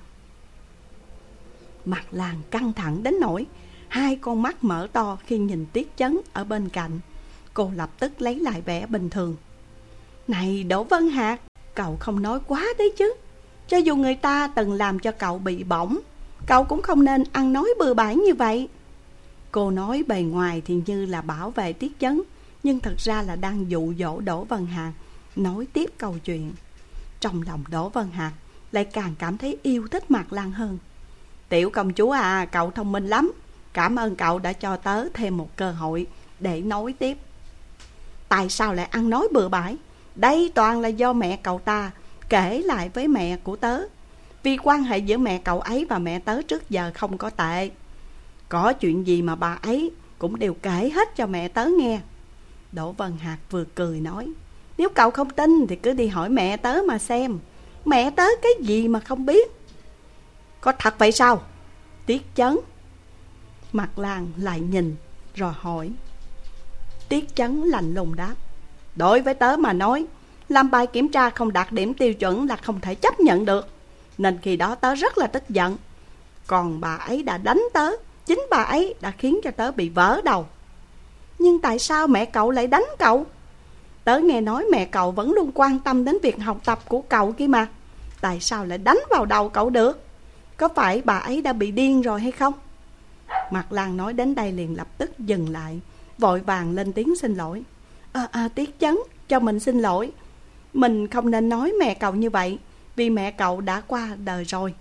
Mặt Lan căng thẳng đến nỗi hai con mắt mở to khi nhìn Tiết Chấn ở bên cạnh. Cô lập tức lấy lại vẻ bình thường. Này Đỗ Vân Hạc, cậu không nói quá đấy chứ. Cho dù người ta từng làm cho cậu bị bỏng, cậu cũng không nên ăn nói bừa bãi như vậy. Cô nói bề ngoài thì như là bảo vệ Tiết Chấn, nhưng thật ra là đang dụ dỗ Đỗ Vân Hạc nói tiếp câu chuyện. Trong lòng Đỗ Vân Hạc lại càng cảm thấy yêu thích Mặt Lan hơn. Tiểu công chúa à, cậu thông minh lắm. Cảm ơn cậu đã cho tớ thêm một cơ hội để nói tiếp. Tại sao lại ăn nói bừa bãi? Đây toàn là do mẹ cậu ta kể lại với mẹ của tớ. Vì quan hệ giữa mẹ cậu ấy và mẹ tớ trước giờ không có tệ. Có chuyện gì mà bà ấy cũng đều kể hết cho mẹ tớ nghe. Đỗ Vân Hạc vừa cười nói, nếu cậu không tin thì cứ đi hỏi mẹ tớ mà xem. Mẹ tớ cái gì mà không biết. Có thật vậy sao? Tiết Chấn. Mặt Lan lại nhìn rồi hỏi. Tiết Chấn lạnh lùng đáp, đối với tớ mà nói, làm bài kiểm tra không đạt điểm tiêu chuẩn là không thể chấp nhận được. Nên khi đó tớ rất là tức giận. Còn bà ấy đã đánh tớ, chính bà ấy đã khiến cho tớ bị vỡ đầu. Nhưng tại sao mẹ cậu lại đánh cậu? Tớ nghe nói mẹ cậu vẫn luôn quan tâm đến việc học tập của cậu kia mà. Tại sao lại đánh vào đầu cậu được? Có phải bà ấy đã bị điên rồi hay không? Mặt Lan nói đến đây liền lập tức dừng lại, vội vàng lên tiếng xin lỗi. À, à, Tiết Chấn, cho mình xin lỗi. Mình không nên nói mẹ cậu như vậy, vì mẹ cậu đã qua đời rồi.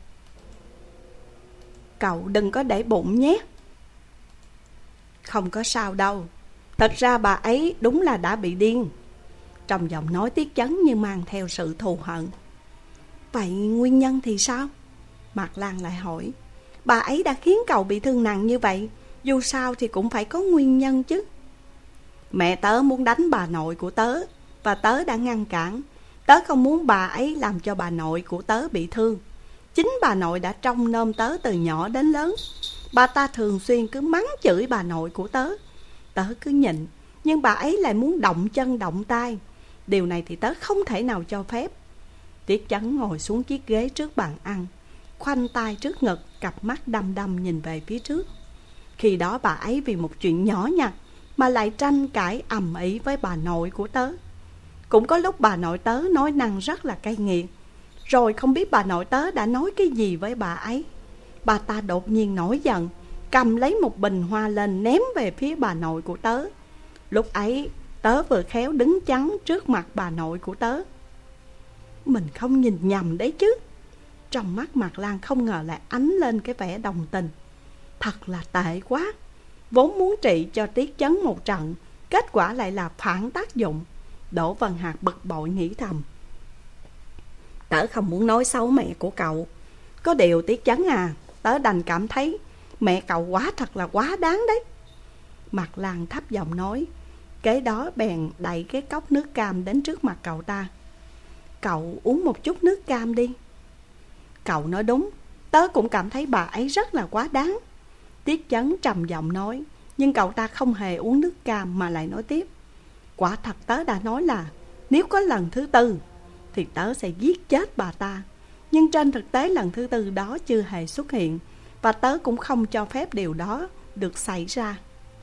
Cậu đừng có để bụng nhé. Không có sao đâu. Thật ra bà ấy đúng là đã bị điên. Trong giọng nói Tiết Chấn như mang theo sự thù hận. Vậy nguyên nhân thì sao? Mặt Lan lại hỏi. Bà ấy đã khiến cậu bị thương nặng như vậy, dù sao thì cũng phải có nguyên nhân chứ. Mẹ tớ muốn đánh bà nội của tớ, và tớ đã ngăn cản. Tớ không muốn bà ấy làm cho bà nội của tớ bị thương. Chính bà nội đã trông nom tớ từ nhỏ đến lớn. Bà ta thường xuyên cứ mắng chửi bà nội của tớ. Tớ cứ nhịn, nhưng bà ấy lại muốn động chân động tay. Điều này thì tớ không thể nào cho phép. Tiết Chấn ngồi xuống chiếc ghế trước bàn ăn, khoanh tay trước ngực, cặp mắt đăm đăm nhìn về phía trước. Khi đó bà ấy vì một chuyện nhỏ nhặt mà lại tranh cãi ầm ĩ với bà nội của tớ. Cũng có lúc bà nội tớ nói năng rất là cay nghiệt. Rồi không biết bà nội tớ đã nói cái gì với bà ấy. Bà ta đột nhiên nổi giận, cầm lấy một bình hoa lên ném về phía bà nội của tớ. Lúc ấy tớ vừa khéo đứng chắn trước mặt bà nội của tớ. Mình không nhìn nhầm đấy chứ. Trong mắt Mặt Lan không ngờ lại ánh lên cái vẻ đồng tình. Thật là tệ quá. Vốn muốn trị cho Tiết Chấn một trận, kết quả lại là phản tác dụng. Đỗ Vân Hạc bực bội nghĩ thầm. Tớ không muốn nói xấu mẹ của cậu. Có điều Tiết Chấn à, tớ đành cảm thấy mẹ cậu quá thật là quá đáng đấy. Mặt Lan thấp giọng nói. Kế đó bèn đẩy cái cốc nước cam đến trước mặt cậu ta. Cậu uống một chút nước cam đi. Cậu nói đúng, tớ cũng cảm thấy bà ấy rất là quá đáng. Tiết Chấn trầm giọng nói. Nhưng cậu ta không hề uống nước cam mà lại nói tiếp: quả thật tớ đã nói là nếu có lần thứ tư thì tớ sẽ giết chết bà ta. Nhưng trên thực tế lần thứ tư đó chưa hề xuất hiện, và tớ cũng không cho phép điều đó được xảy ra.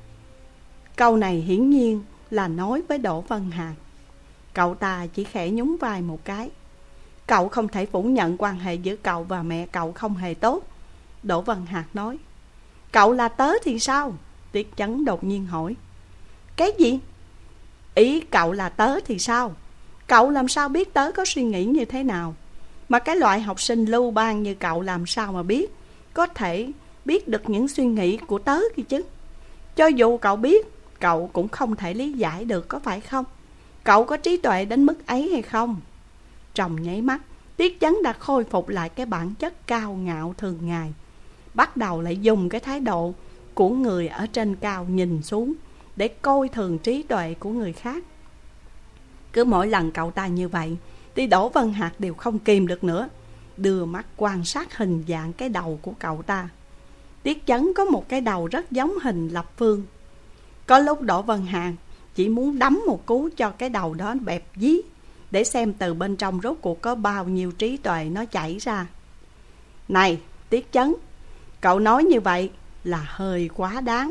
Câu này hiển nhiên là nói với Đỗ Vân Hạc. Cậu ta chỉ khẽ nhún vai một cái. Cậu không thể phủ nhận quan hệ giữa cậu và mẹ cậu không hề tốt, Đỗ Vân Hạc nói. Cậu là tớ thì sao? Tiết Chấn đột nhiên hỏi. Cái gì? Ý cậu là tớ thì sao? Cậu làm sao biết tớ có suy nghĩ như thế nào? Mà cái loại học sinh lưu ban như cậu làm sao mà biết, có thể biết được những suy nghĩ của tớ kia chứ? Cho dù cậu biết, cậu cũng không thể lý giải được, có phải không? Cậu có trí tuệ đến mức ấy hay không? Trong nháy mắt, Tiết Chấn đã khôi phục lại cái bản chất cao ngạo thường ngày, bắt đầu lại dùng cái thái độ của người ở trên cao nhìn xuống để coi thường trí tuệ của người khác. Cứ mỗi lần cậu ta như vậy thì Đỗ Vân Hạc đều không kìm được nữa, đưa mắt quan sát hình dạng cái đầu của cậu ta. Tiết Chấn có một cái đầu rất giống hình lập phương. Có lúc Đỗ Vân Hạc chỉ muốn đấm một cú cho cái đầu đó bẹp dí, để xem từ bên trong rốt cuộc có bao nhiêu trí tuệ nó chảy ra. Này Tiết Chấn, cậu nói như vậy là hơi quá đáng.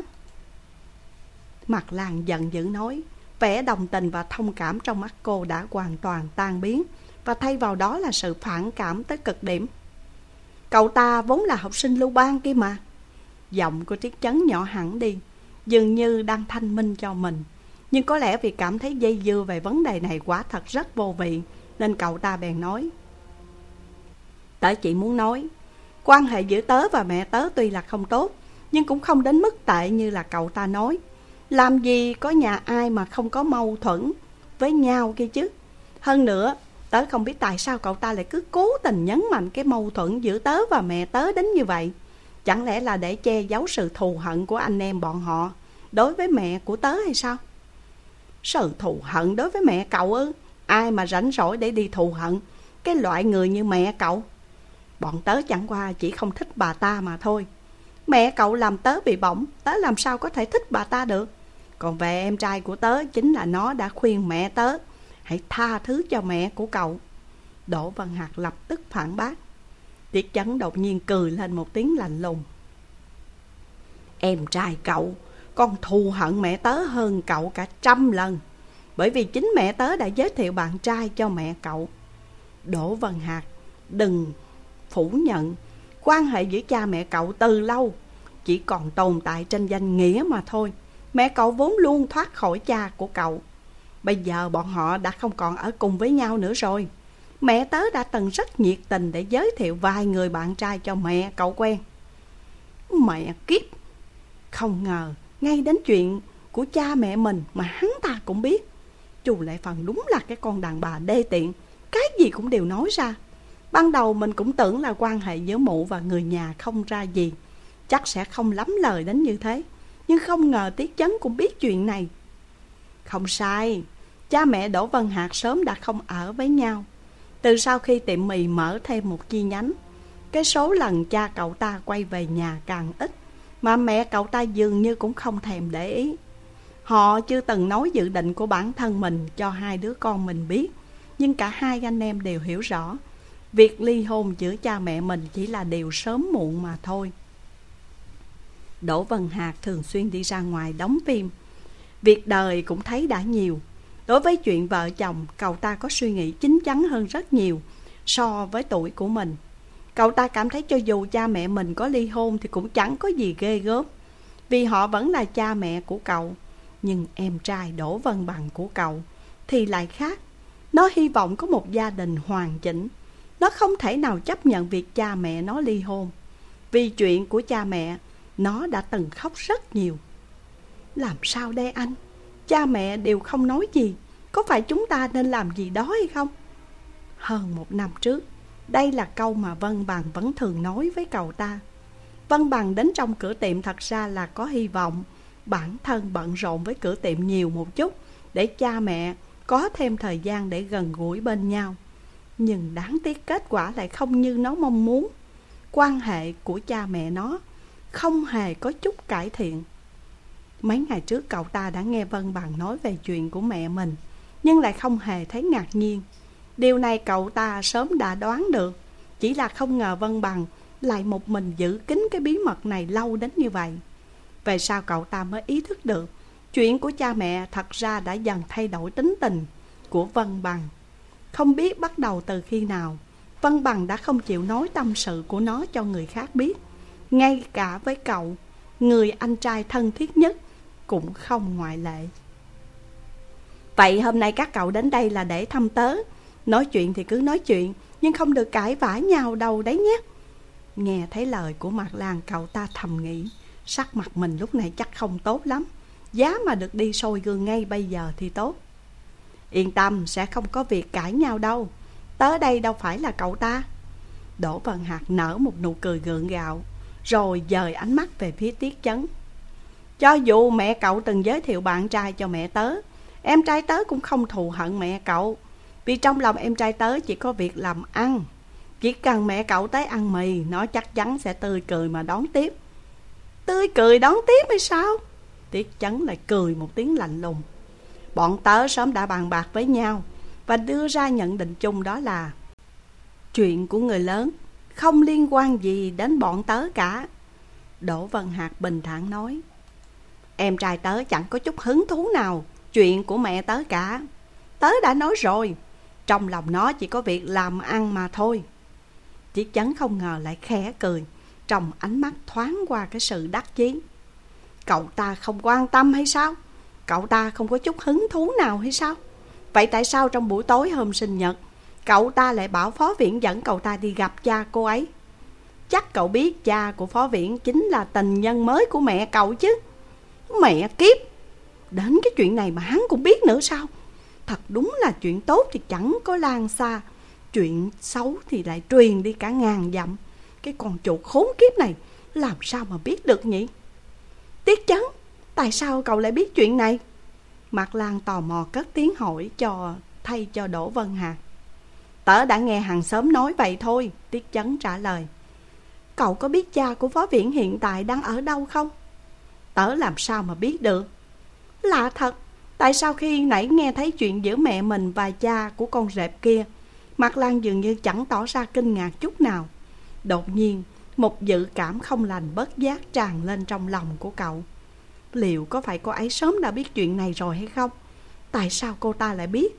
Mặt Lan giận dữ nói, vẻ đồng tình và thông cảm trong mắt cô đã hoàn toàn tan biến, và thay vào đó là sự phản cảm tới cực điểm. Cậu ta vốn là học sinh lưu ban kia mà. Giọng của Tiết Chấn nhỏ hẳn đi, dường như đang thanh minh cho mình. Nhưng có lẽ vì cảm thấy dây dưa về vấn đề này quả thật rất vô vị, nên cậu ta bèn nói. Tớ chỉ muốn nói, quan hệ giữa tớ và mẹ tớ tuy là không tốt, nhưng cũng không đến mức tệ như là cậu ta nói. Làm gì có nhà ai mà không có mâu thuẫn với nhau kia chứ. Hơn nữa, tớ không biết tại sao cậu ta lại cứ cố tình nhấn mạnh cái mâu thuẫn giữa tớ và mẹ tớ đến như vậy. Chẳng lẽ là để che giấu sự thù hận của anh em bọn họ đối với mẹ của tớ hay sao? Sự thù hận đối với mẹ cậu ư? Ai mà rảnh rỗi để đi thù hận cái loại người như mẹ cậu? Bọn tớ chẳng qua chỉ không thích bà ta mà thôi. Mẹ cậu làm tớ bị bỏng, tớ làm sao có thể thích bà ta được? Còn về em trai của tớ, chính là nó đã khuyên mẹ tớ hãy tha thứ cho mẹ của cậu. Đỗ Vân Hạc lập tức phản bác. Tiết Chấn đột nhiên cười lên một tiếng lạnh lùng. Em trai cậu còn thù hận mẹ tớ hơn cậu cả trăm lần, bởi vì chính mẹ tớ đã giới thiệu bạn trai cho mẹ cậu. Đỗ Vân Hạc, đừng phủ nhận, quan hệ giữa cha mẹ cậu từ lâu chỉ còn tồn tại trên danh nghĩa mà thôi. Mẹ cậu vốn luôn thoát khỏi cha của cậu. Bây giờ bọn họ đã không còn ở cùng với nhau nữa rồi. Mẹ tớ đã từng rất nhiệt tình để giới thiệu vài người bạn trai cho mẹ cậu quen. Mẹ kiếp, không ngờ ngay đến chuyện của cha mẹ mình mà hắn ta cũng biết. Chu Lệ Phần đúng là cái con đàn bà đê tiện, cái gì cũng đều nói ra. Ban đầu mình cũng tưởng là quan hệ giữa mụ và người nhà không ra gì, chắc sẽ không lắm lời đến như thế. Nhưng không ngờ Tiết Chấn cũng biết chuyện này. Không sai, cha mẹ Đỗ Vân Hạc sớm đã không ở với nhau. Từ sau khi tiệm mì mở thêm một chi nhánh, cái số lần cha cậu ta quay về nhà càng ít, mà mẹ cậu ta dường như cũng không thèm để ý. Họ chưa từng nói dự định của bản thân mình cho hai đứa con mình biết, nhưng cả hai anh em đều hiểu rõ việc ly hôn giữa cha mẹ mình chỉ là điều sớm muộn mà thôi. Đỗ Vân Hạc thường xuyên đi ra ngoài đóng phim, việc đời cũng thấy đã nhiều. Đối với chuyện vợ chồng, cậu ta có suy nghĩ chín chắn hơn rất nhiều so với tuổi của mình. Cậu ta cảm thấy cho dù cha mẹ mình có ly hôn thì cũng chẳng có gì ghê gớm, vì họ vẫn là cha mẹ của cậu. Nhưng em trai Đỗ Vân Bằng của cậu thì lại khác. Nó hy vọng có một gia đình hoàn chỉnh. Nó không thể nào chấp nhận việc cha mẹ nó ly hôn. Vì chuyện của cha mẹ, nó đã từng khóc rất nhiều. Làm sao đây anh? Cha mẹ đều không nói gì. Có phải chúng ta nên làm gì đó hay không? Hơn một năm trước, đây là câu mà Vân Bằng vẫn thường nói với cậu ta. Vân Bằng đến trong cửa tiệm thật ra là có hy vọng bản thân bận rộn với cửa tiệm nhiều một chút, để cha mẹ có thêm thời gian để gần gũi bên nhau. Nhưng đáng tiếc kết quả lại không như nó mong muốn. Quan hệ của cha mẹ nó không hề có chút cải thiện. Mấy ngày trước cậu ta đã nghe Vân Bằng nói về chuyện của mẹ mình, nhưng lại không hề thấy ngạc nhiên. Điều này cậu ta sớm đã đoán được, chỉ là không ngờ Vân Bằng lại một mình giữ kín cái bí mật này lâu đến như vậy. Về sau cậu ta mới ý thức được chuyện của cha mẹ thật ra đã dần thay đổi tính tình của Vân Bằng. Không biết bắt đầu từ khi nào, Vân Bằng đã không chịu nói tâm sự của nó cho người khác biết. Ngay cả với cậu, người anh trai thân thiết nhất, cũng không ngoại lệ. Vậy hôm nay các cậu đến đây là để thăm tớ. Nói chuyện thì cứ nói chuyện, nhưng không được cãi vã nhau đâu đấy nhé. Nghe thấy lời của Mạc Lan, cậu ta thầm nghĩ, sắc mặt mình lúc này chắc không tốt lắm. Giá mà được đi soi gương ngay bây giờ thì tốt. Yên tâm, sẽ không có việc cãi nhau đâu. Tớ đây đâu phải là cậu ta. Đỗ Vân Hạc nở một nụ cười gượng gạo, rồi dời ánh mắt về phía Tiết Chấn. Cho dù mẹ cậu từng giới thiệu bạn trai cho mẹ tớ, em trai tớ cũng không thù hận mẹ cậu. Vì trong lòng em trai tớ chỉ có việc làm ăn. Chỉ cần mẹ cậu tới ăn mì, nó chắc chắn sẽ tươi cười mà đón tiếp. Tươi cười đón tiếp hay sao? Tiết Chấn lại cười một tiếng lạnh lùng. Bọn tớ sớm đã bàn bạc với nhau và đưa ra nhận định chung, đó là chuyện của người lớn, không liên quan gì đến bọn tớ cả. Đỗ Vân Hạc bình thản nói. Em trai tớ chẳng có chút hứng thú nào chuyện của mẹ tớ cả. Tớ đã nói rồi, trong lòng nó chỉ có việc làm ăn mà thôi. Tiết Chấn không ngờ lại khẽ cười, trong ánh mắt thoáng qua cái sự đắc chí. Cậu ta không quan tâm hay sao? Cậu ta không có chút hứng thú nào hay sao? Vậy tại sao trong buổi tối hôm sinh nhật, cậu ta lại bảo Phó Viễn dẫn cậu ta đi gặp cha cô ấy? Chắc cậu biết cha của Phó Viễn chính là tình nhân mới của mẹ cậu chứ. Mẹ kiếp, đến cái chuyện này mà hắn cũng biết nữa sao? Thật đúng là chuyện tốt thì chẳng có lan xa, chuyện xấu thì lại truyền đi cả ngàn dặm. Cái con chuột khốn kiếp này làm sao mà biết được nhỉ? Tiết Chấn, tại sao cậu lại biết chuyện này? Mạc Lan tò mò cất tiếng hỏi cho thay cho Đỗ Vân Hạc. Tớ đã nghe hàng xóm nói vậy thôi, Tiết Chấn trả lời. Cậu có biết cha của Phó Viễn hiện tại đang ở đâu không? Tớ làm sao mà biết được? Lạ thật, tại sao khi nãy nghe thấy chuyện giữa mẹ mình và cha của con rệp kia, Mạc Lan dường như chẳng tỏ ra kinh ngạc chút nào. Đột nhiên, một dự cảm không lành bất giác tràn lên trong lòng của cậu. Liệu có phải cô ấy sớm đã biết chuyện này rồi hay không? Tại sao cô ta lại biết?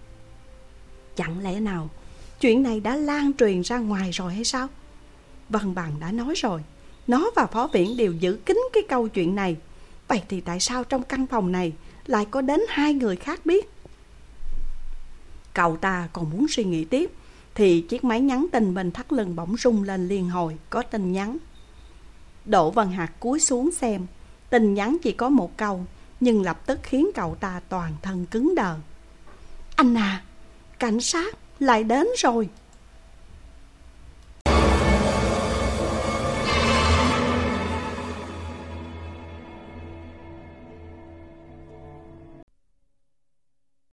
Chẳng lẽ nào chuyện này đã lan truyền ra ngoài rồi hay sao? Vân Bằng đã nói rồi, nó và Phó Viễn đều giữ kín cái câu chuyện này. Vậy thì tại sao trong căn phòng này lại có đến hai người khác biết? Cậu ta còn muốn suy nghĩ tiếp thì chiếc máy nhắn tin bên thắt lưng bỗng rung lên liên hồi, có tin nhắn. Đỗ Vân Hạc cúi xuống xem. Tin nhắn chỉ có một câu, nhưng lập tức khiến cậu ta toàn thân cứng đờ. Anh à, cảnh sát lại đến rồi.